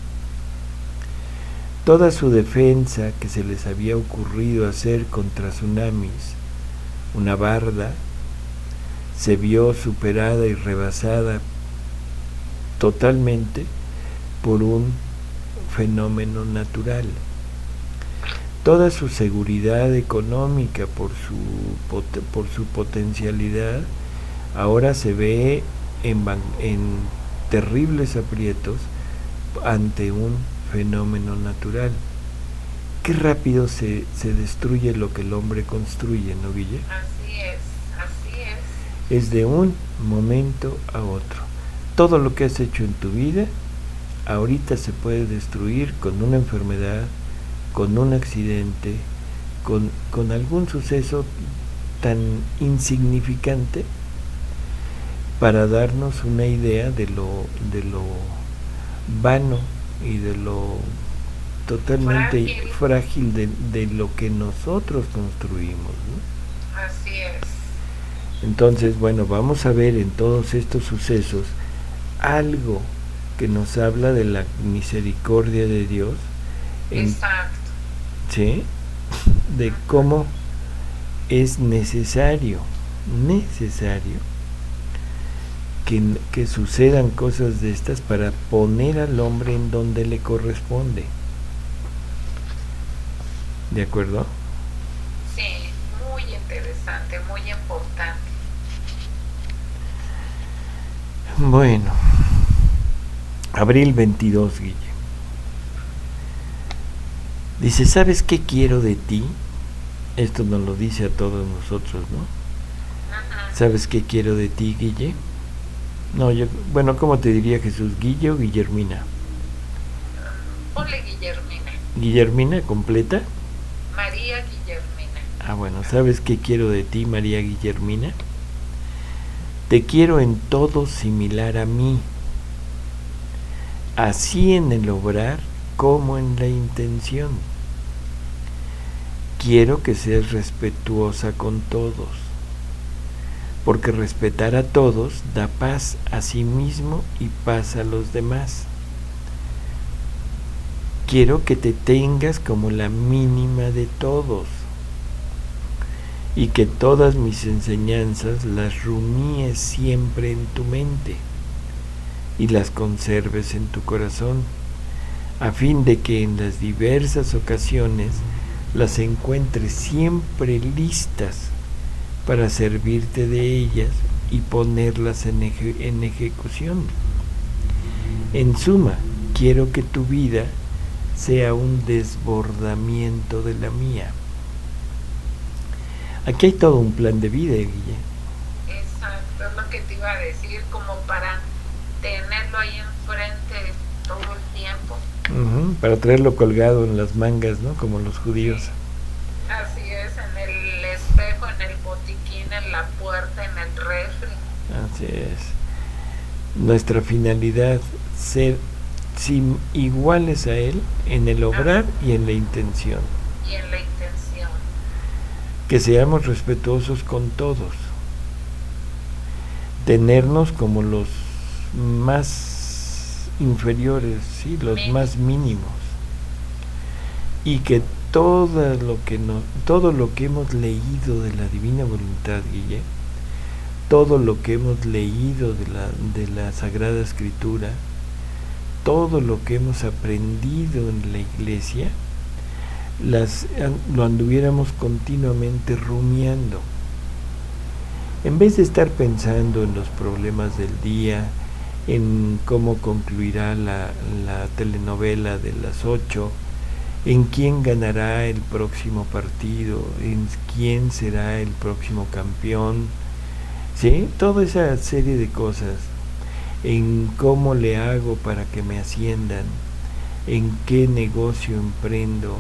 Speaker 2: Toda su defensa que se les había ocurrido hacer contra tsunamis, una barda, se vio superada y rebasada totalmente por un fenómeno natural. Toda su seguridad económica por su potencialidad ahora se ve en terribles aprietos ante un fenómeno natural. Qué rápido se destruye lo que el hombre construye, ¿no, Guille?
Speaker 1: Así es, así es.
Speaker 2: Es de un momento a otro. Todo lo que has hecho en tu vida ahorita se puede destruir con una enfermedad, con un accidente, con algún suceso tan insignificante para darnos una idea de lo vano y de lo totalmente frágil de lo que nosotros construimos, ¿no?
Speaker 1: Así es.
Speaker 2: Entonces, bueno, vamos a ver en todos estos sucesos algo que nos habla de la misericordia de Dios.
Speaker 1: Exacto.
Speaker 2: ¿Sí? De cómo es necesario que sucedan cosas de estas para poner al hombre en donde le corresponde. ¿De acuerdo?
Speaker 1: Sí, muy interesante, muy importante.
Speaker 2: Bueno, abril 22, Guille. Dice, ¿sabes qué quiero de ti? Esto nos lo dice a todos nosotros, ¿no? ¿Sabes qué quiero de ti, Guille? No, bueno, ¿cómo te diría Jesús? ¿Guille o Guillermina?
Speaker 1: Ponle Guillermina.
Speaker 2: ¿Guillermina completa?
Speaker 1: María Guillermina.
Speaker 2: Ah, bueno, ¿sabes qué quiero de ti, María Guillermina? Te quiero en todo similar a mí, así en el obrar como en la intención. quiero que seas respetuosa con todos, porque respetar a todos da paz a sí mismo y paz a los demás. Quiero que te tengas como la mínima de todos y que todas mis enseñanzas las rumíes siempre en tu mente y las conserves en tu corazón, a fin de que en las diversas ocasiones las encuentres siempre listas para servirte de ellas y ponerlas en ejecución. En suma, quiero que tu vida sea un desbordamiento de la mía. Aquí hay todo un plan de vida, Guille.
Speaker 1: Exacto, es lo que te iba a decir, como para tenerlo ahí enfrente todo el tiempo.
Speaker 2: Para traerlo colgado en las mangas, ¿no? Como los judíos.
Speaker 1: Sí. Así es, en el espejo, en el botiquín, en la puerta, en el refri.
Speaker 2: Así es. Nuestra finalidad, ser iguales a Él en el obrar y en la intención.
Speaker 1: Y en la intención.
Speaker 2: Que seamos respetuosos con todos. Tenernos como los más inferiores, ¿sí? Los más mínimos. Y que todo lo que hemos leído de la divina voluntad, Guille, todo lo que hemos leído de la Sagrada Escritura, todo lo que hemos aprendido en la iglesia, lo anduviéramos continuamente rumiando. En vez de estar pensando en los problemas del día, en cómo concluirá la telenovela de las 8, en quién ganará el próximo partido, en quién será el próximo campeón, ¿sí? Toda esa serie de cosas, en cómo le hago para que me asciendan, en qué negocio emprendo,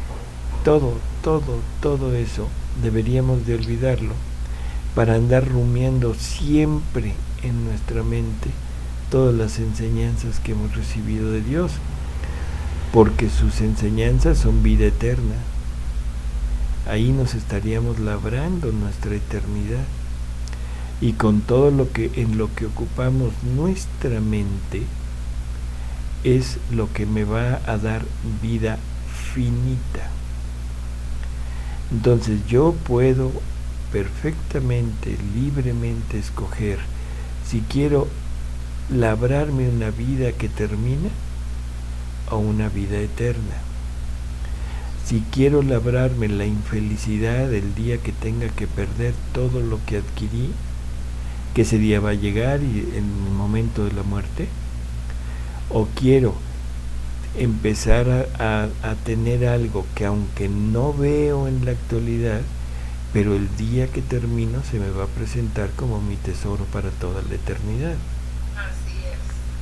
Speaker 2: todo eso deberíamos de olvidarlo para andar rumiando siempre en nuestra mente todas las enseñanzas que hemos recibido de Dios, porque sus enseñanzas son vida eterna. Ahí nos estaríamos labrando nuestra eternidad, y con todo en lo que ocupamos nuestra mente es lo que me va a dar vida finita. Entonces yo puedo perfectamente, libremente escoger si quiero labrarme una vida que termina o una vida eterna. Si quiero labrarme la infelicidad el día que tenga que perder todo lo que adquirí, que ese día va a llegar y en el momento de la muerte, o quiero empezar a tener algo que aunque no veo en la actualidad, pero el día que termino se me va a presentar como mi tesoro para toda la eternidad.
Speaker 1: Así es.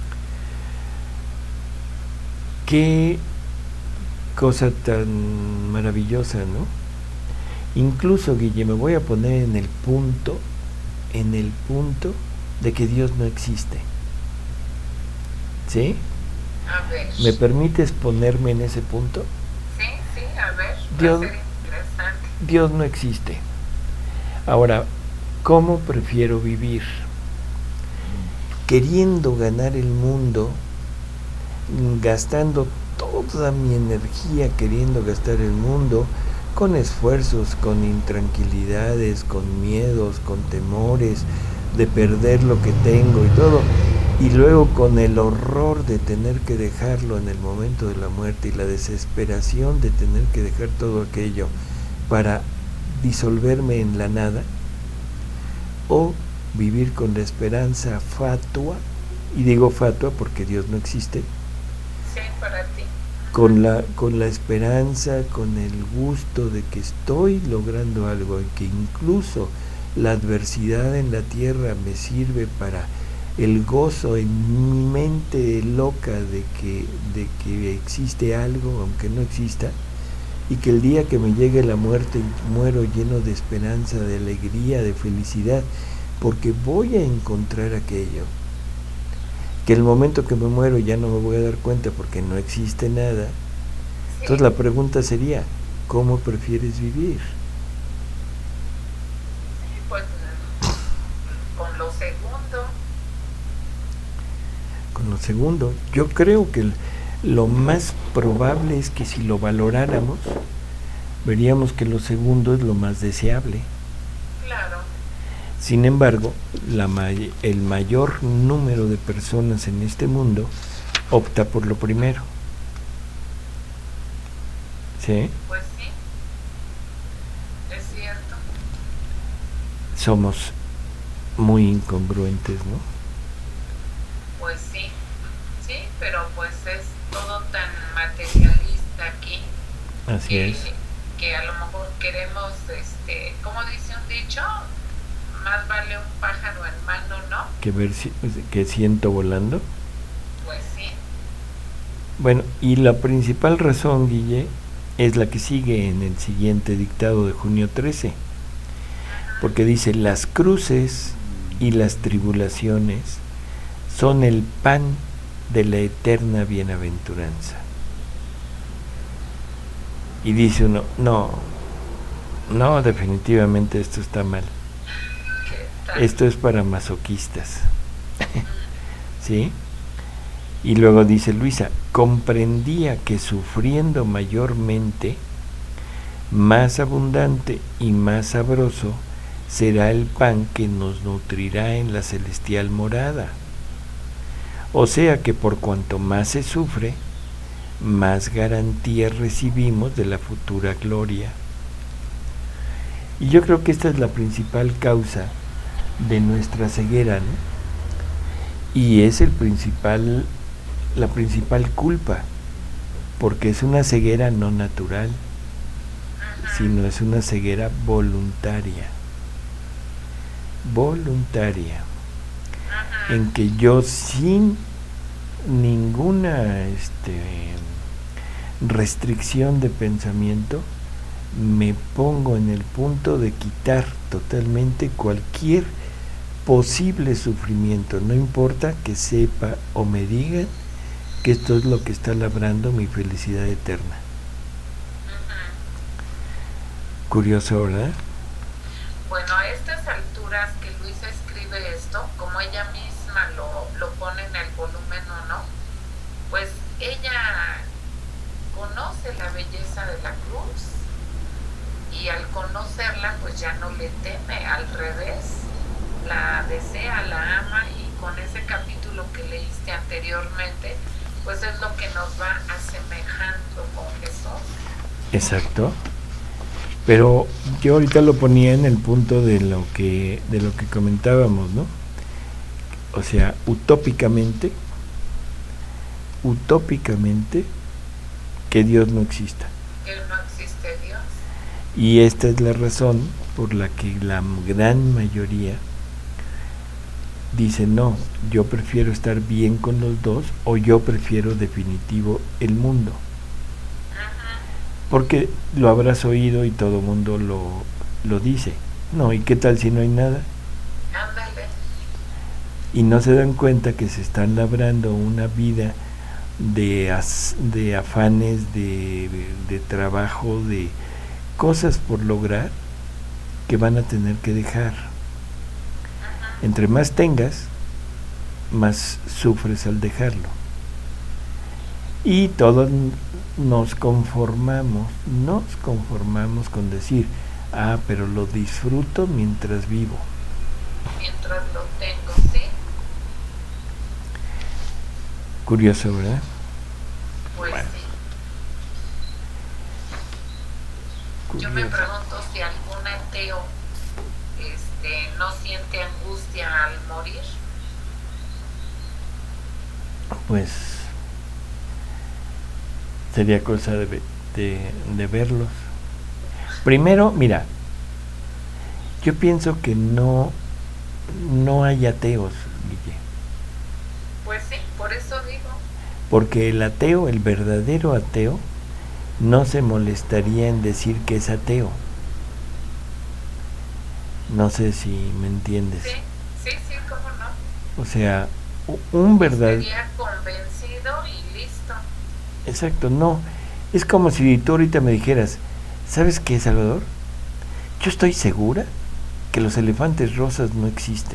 Speaker 2: Qué cosa tan maravillosa, ¿no? Incluso, Guille, me voy a poner en el punto de que Dios no existe. ¿Sí?
Speaker 1: A ver.
Speaker 2: ¿Me permites ponerme en ese punto?
Speaker 1: Sí, a ver.
Speaker 2: Dios,
Speaker 1: va a ser interesante.
Speaker 2: Dios no existe. Ahora, ¿cómo prefiero vivir? Queriendo ganar el mundo, gastando toda mi energía queriendo gastar el mundo, con esfuerzos, con intranquilidades, con miedos, con temores de perder lo que tengo y todo, y luego con el horror de tener que dejarlo en el momento de la muerte y la desesperación de tener que dejar todo aquello para disolverme en la nada, o vivir con la esperanza fatua, y digo fatua porque Dios no existe,
Speaker 1: Sí, para ti.
Speaker 2: con la esperanza, con el gusto de que estoy logrando algo y que incluso la adversidad en la tierra me sirve para el gozo en mi mente loca de que existe algo aunque no exista, y que el día que me llegue la muerte muero lleno de esperanza, de alegría, de felicidad, porque voy a encontrar aquello, que el momento que me muero ya no me voy a dar cuenta porque no existe nada. Entonces la pregunta sería, ¿cómo prefieres vivir?
Speaker 1: Sí, pues con lo segundo.
Speaker 2: Con lo segundo, yo creo que lo más probable es que si lo valoráramos, veríamos que lo segundo es lo más deseable.
Speaker 1: Claro.
Speaker 2: Sin embargo, el mayor número de personas en este mundo opta por lo primero. ¿Sí?
Speaker 1: Pues sí, es cierto.
Speaker 2: Somos muy incongruentes, ¿no?
Speaker 1: Pues sí, sí, pero pues es todo tan materialista aquí
Speaker 2: Así
Speaker 1: que,
Speaker 2: es.
Speaker 1: que a lo mejor queremos, ¿cómo dice un dicho? Más vale un pájaro en mano, ¿no?
Speaker 2: Que siento volando.
Speaker 1: Pues sí.
Speaker 2: Bueno, y la principal razón, Guille, es la que sigue en el siguiente dictado de junio 13, porque dice: las cruces y las tribulaciones son el pan de la eterna bienaventuranza. Y dice uno, no, definitivamente esto está mal. Esto es para masoquistas. ¿Sí? Y luego dice Luisa: comprendía que sufriendo mayormente, más abundante y más sabroso será el pan que nos nutrirá en la celestial morada. O sea que por cuanto más se sufre, más garantía recibimos de la futura gloria. Y yo creo que esta es la principal causa de nuestra ceguera, ¿no? Y es la principal culpa, porque es una ceguera no natural, sino es una ceguera voluntaria, en que yo sin ninguna restricción de pensamiento me pongo en el punto de quitar totalmente cualquier posible sufrimiento, no importa que sepa o me digan que esto es lo que está labrando mi felicidad eterna. Curioso, ¿verdad?
Speaker 1: Bueno, a estas alturas que Luisa escribe esto, como ella misma lo pone en el volumen 1, pues ella conoce la belleza de la cruz y al conocerla pues ya no le teme, al revés, la desea, la ama, y con ese capítulo que leíste anteriormente pues es lo que nos va asemejando con Jesús.
Speaker 2: Exacto. Pero yo ahorita lo ponía en el punto de lo que comentábamos, ¿no? O sea, utópicamente que Dios no exista.
Speaker 1: Que no existe Dios.
Speaker 2: Y esta es la razón por la que la gran mayoría dice: no, yo prefiero estar bien con los dos, o yo prefiero definitivo el mundo. Porque lo habrás oído y todo el mundo lo dice. No, ¿y qué tal si no hay nada?
Speaker 1: Ándale.
Speaker 2: Y no se dan cuenta que se están labrando una vida de afanes, de trabajo, de cosas por lograr que van a tener que dejar. Entre más tengas, más sufres al dejarlo. Y todos nos conformamos con decir: pero lo disfruto mientras vivo.
Speaker 1: Mientras lo tengo, ¿sí?
Speaker 2: Curioso, ¿verdad?
Speaker 1: Pues
Speaker 2: bueno.
Speaker 1: Sí. Curioso. Yo me pregunto si algún ateo no siente angustia al morir.
Speaker 2: Pues sería cosa de verlos. Primero, mira, yo pienso que no hay ateos, Guille.
Speaker 1: Pues sí, por eso digo.
Speaker 2: Porque el ateo, el verdadero ateo, no se molestaría en decir que es ateo. No sé si me entiendes.
Speaker 1: Sí, cómo no.
Speaker 2: O sea, un verdadero...
Speaker 1: Estaría convencido y listo.
Speaker 2: Exacto, no. Es como si tú ahorita me dijeras: ¿Sabes qué, Salvador? Yo estoy segura que los elefantes rosas no existen.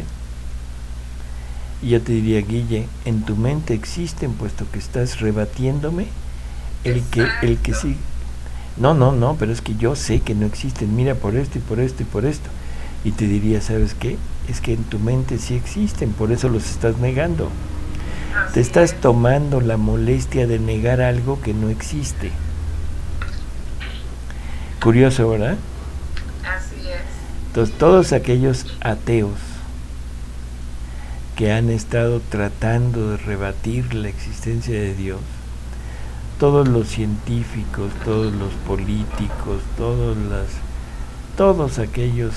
Speaker 2: Y yo te diría, Guille, en tu mente existen, puesto que estás rebatiéndome el que sí. No, pero es que yo sé que no existen, mira, por esto y por esto y por esto. Y te diría, ¿sabes qué? Es que en tu mente sí existen, por eso los estás negando. Te estás tomando la molestia de negar algo que no existe. Curioso, ¿verdad?
Speaker 1: Así es.
Speaker 2: Entonces, todos aquellos ateos que han estado tratando de rebatir la existencia de Dios, todos los científicos, todos los políticos, todos aquellos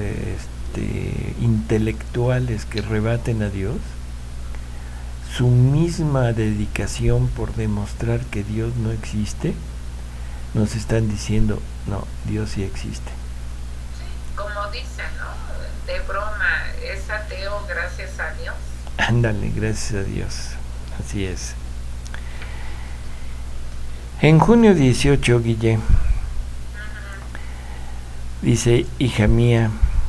Speaker 2: intelectuales que rebaten a Dios, su misma dedicación por demostrar que Dios no existe, nos están diciendo, no, Dios sí existe.
Speaker 1: Como dicen, ¿no? De broma, es ateo gracias a Dios.
Speaker 2: Ándale, gracias a Dios. Así es. En junio 18, Guille, dice, hija mía,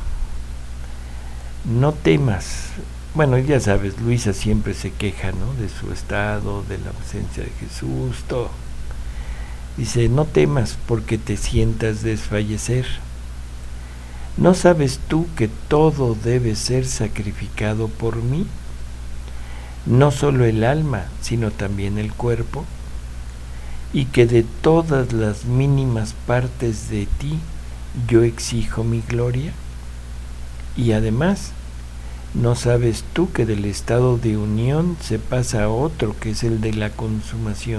Speaker 2: no temas. Bueno, ya sabes, Luisa siempre se queja, ¿no? De su estado, de la ausencia de Jesús, todo. Dice, no temas porque te sientas desfallecer. ¿No sabes tú que todo debe ser sacrificado por mí? No solo el alma, sino también el cuerpo. Y que de todas las mínimas partes de ti yo exijo mi gloria. Y además, ¿no sabes tú que del estado de unión se pasa a otro, que es el de la consumación?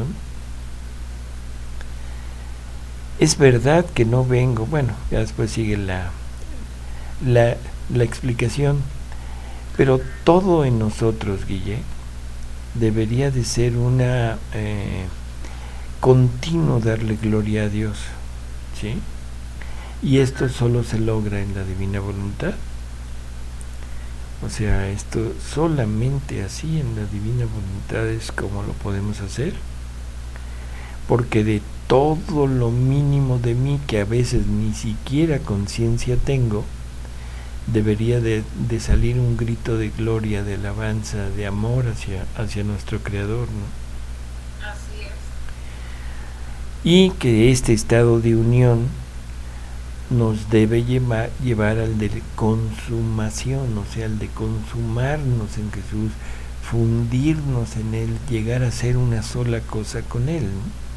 Speaker 2: Es verdad que no vengo, bueno, ya después sigue la explicación, pero todo en nosotros, Guille, debería de ser una continuo darle gloria a Dios, ¿sí? Y esto solo se logra en la divina voluntad. O sea, esto solamente así en la divina voluntad es como lo podemos hacer, porque de todo lo mínimo de mí, que a veces ni siquiera conciencia tengo, debería de salir un grito de gloria, de alabanza, de amor hacia nuestro Creador, ¿no?
Speaker 1: Así es.
Speaker 2: Y que este estado de unión nos debe llevar al de consumación, o sea, al de consumarnos en Jesús, fundirnos en Él, llegar a ser una sola cosa con Él, ¿no?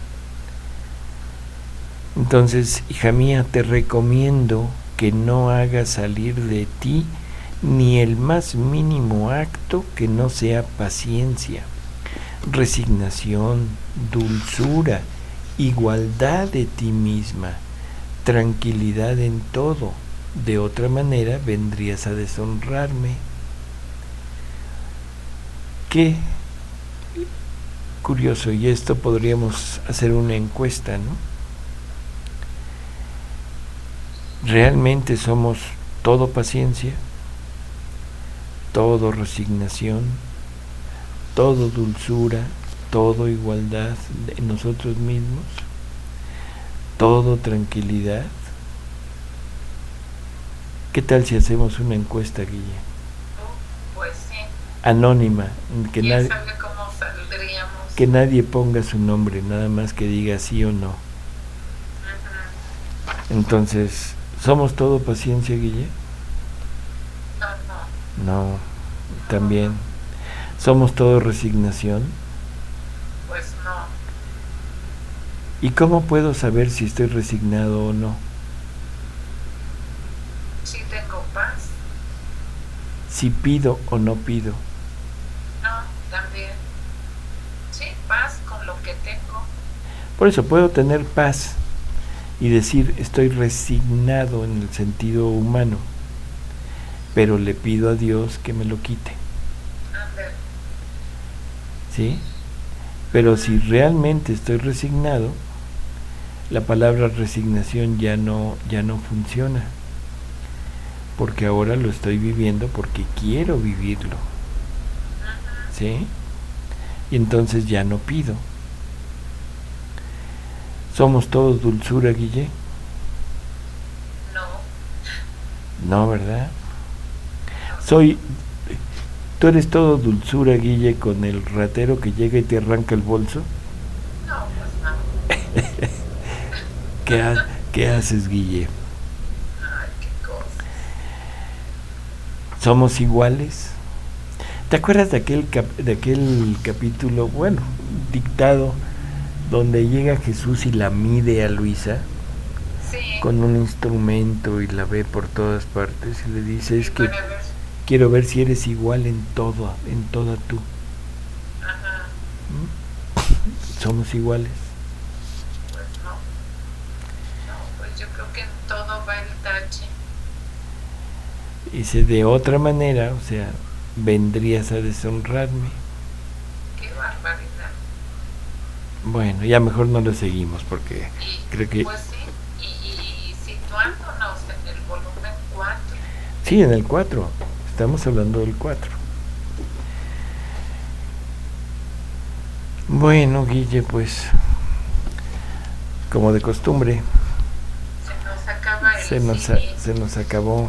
Speaker 2: Entonces, hija mía, te recomiendo que no hagas salir de ti ni el más mínimo acto que no sea paciencia, resignación, dulzura, igualdad de ti misma, tranquilidad en todo. De otra manera vendrías a deshonrarme. Qué curioso, y esto podríamos hacer una encuesta, ¿no? ¿Realmente somos todo paciencia, todo resignación, todo dulzura, todo igualdad en nosotros mismos, todo tranquilidad? ¿Qué tal si hacemos una encuesta, Guille?
Speaker 1: Pues sí.
Speaker 2: Anónima, que
Speaker 1: ¿Quién sabe cómo saldríamos?
Speaker 2: Que nadie ponga su nombre, nada más que diga sí o no. Entonces, ¿somos todo paciencia, Guille? No, también. ¿Somos todo resignación?
Speaker 1: Pues no.
Speaker 2: ¿Y cómo puedo saber si estoy resignado o no?
Speaker 1: Sí tengo paz.
Speaker 2: Si pido o no pido.
Speaker 1: No, también. Sí, paz con lo que tengo.
Speaker 2: Por eso puedo tener paz y decir estoy resignado en el sentido humano, pero le pido a Dios que me lo quite. ¿Sí? Pero si realmente estoy resignado, la palabra resignación ya no funciona, porque ahora lo estoy viviendo porque quiero vivirlo. ¿Sí? Y entonces ya no pido. ¿Somos todos dulzura, Guille? No, ¿verdad? Soy... ¿Tú eres todo dulzura, Guille, con el ratero que llega y te arranca el bolso?
Speaker 1: No, pues no.
Speaker 2: ¿Qué haces, Guille?
Speaker 1: Ay, qué cosas.
Speaker 2: ¿Somos iguales? ¿Te acuerdas de de aquel capítulo, bueno, dictado, donde llega Jesús y la mide a Luisa
Speaker 1: Sí.
Speaker 2: con un instrumento y la ve por todas partes y le dice, es
Speaker 1: Y
Speaker 2: que
Speaker 1: para ver.
Speaker 2: quiero ver si eres igual en todo, en toda tú?
Speaker 1: Ajá.
Speaker 2: ¿Somos iguales?
Speaker 1: Pues no. No, pues yo creo que en todo va el tache.
Speaker 2: Dice, de otra manera, o sea, vendrías a deshonrarme.
Speaker 1: Qué barbaridad.
Speaker 2: Bueno, ya mejor no lo seguimos porque
Speaker 1: Y
Speaker 2: creo que...
Speaker 1: pues sí, y situándonos en el volumen 4.
Speaker 2: Sí, en el 4. Estamos hablando del 4. Bueno, Guille, pues como de costumbre,
Speaker 1: Se nos acaba el
Speaker 2: se nos acabó.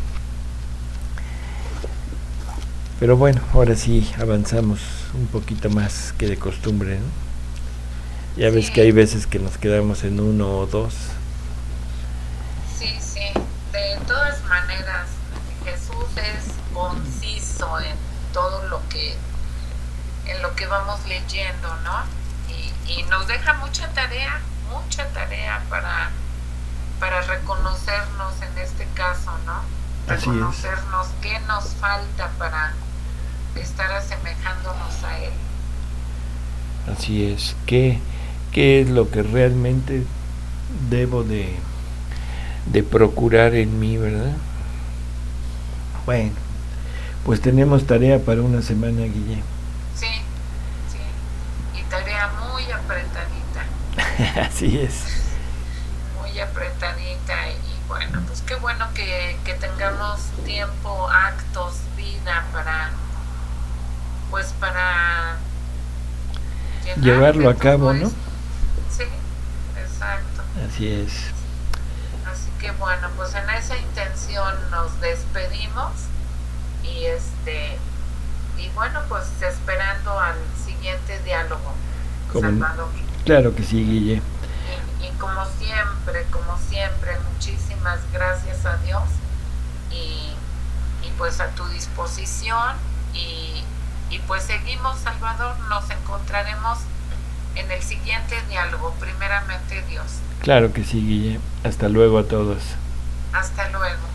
Speaker 2: Pero bueno, ahora sí avanzamos un poquito más que de costumbre, ¿no? Ya ves que hay veces que nos quedamos en 1 o 2.
Speaker 1: Sí, sí. De todas maneras, Jesús es conciso en todo en lo que vamos leyendo, ¿no? Y nos deja mucha tarea para reconocernos en este caso, ¿no?
Speaker 2: Así es.
Speaker 1: Reconocernos qué nos falta para estar asemejándonos a Él.
Speaker 2: Así es. ¿Qué es lo que realmente debo de procurar en mí, verdad? Bueno, pues tenemos tarea para una semana, Guille.
Speaker 1: Sí, sí. Y tarea muy apretadita.
Speaker 2: Así es.
Speaker 1: Muy apretadita. Y bueno, pues qué bueno que tengamos tiempo, actos, vida para
Speaker 2: llevarlo a cabo, ¿no?
Speaker 1: Sí, exacto.
Speaker 2: Así es.
Speaker 1: Así que bueno, pues en esa intención nos despedimos y bueno, pues esperando al siguiente diálogo, Salvador.
Speaker 2: Claro que sí, Guille.
Speaker 1: Y como siempre, muchísimas gracias a Dios y pues a tu disposición y pues seguimos, Salvador, nos encontraremos en el siguiente diálogo, primeramente Dios.
Speaker 2: Claro que sí, Guille. Hasta luego a todos.
Speaker 1: Hasta luego.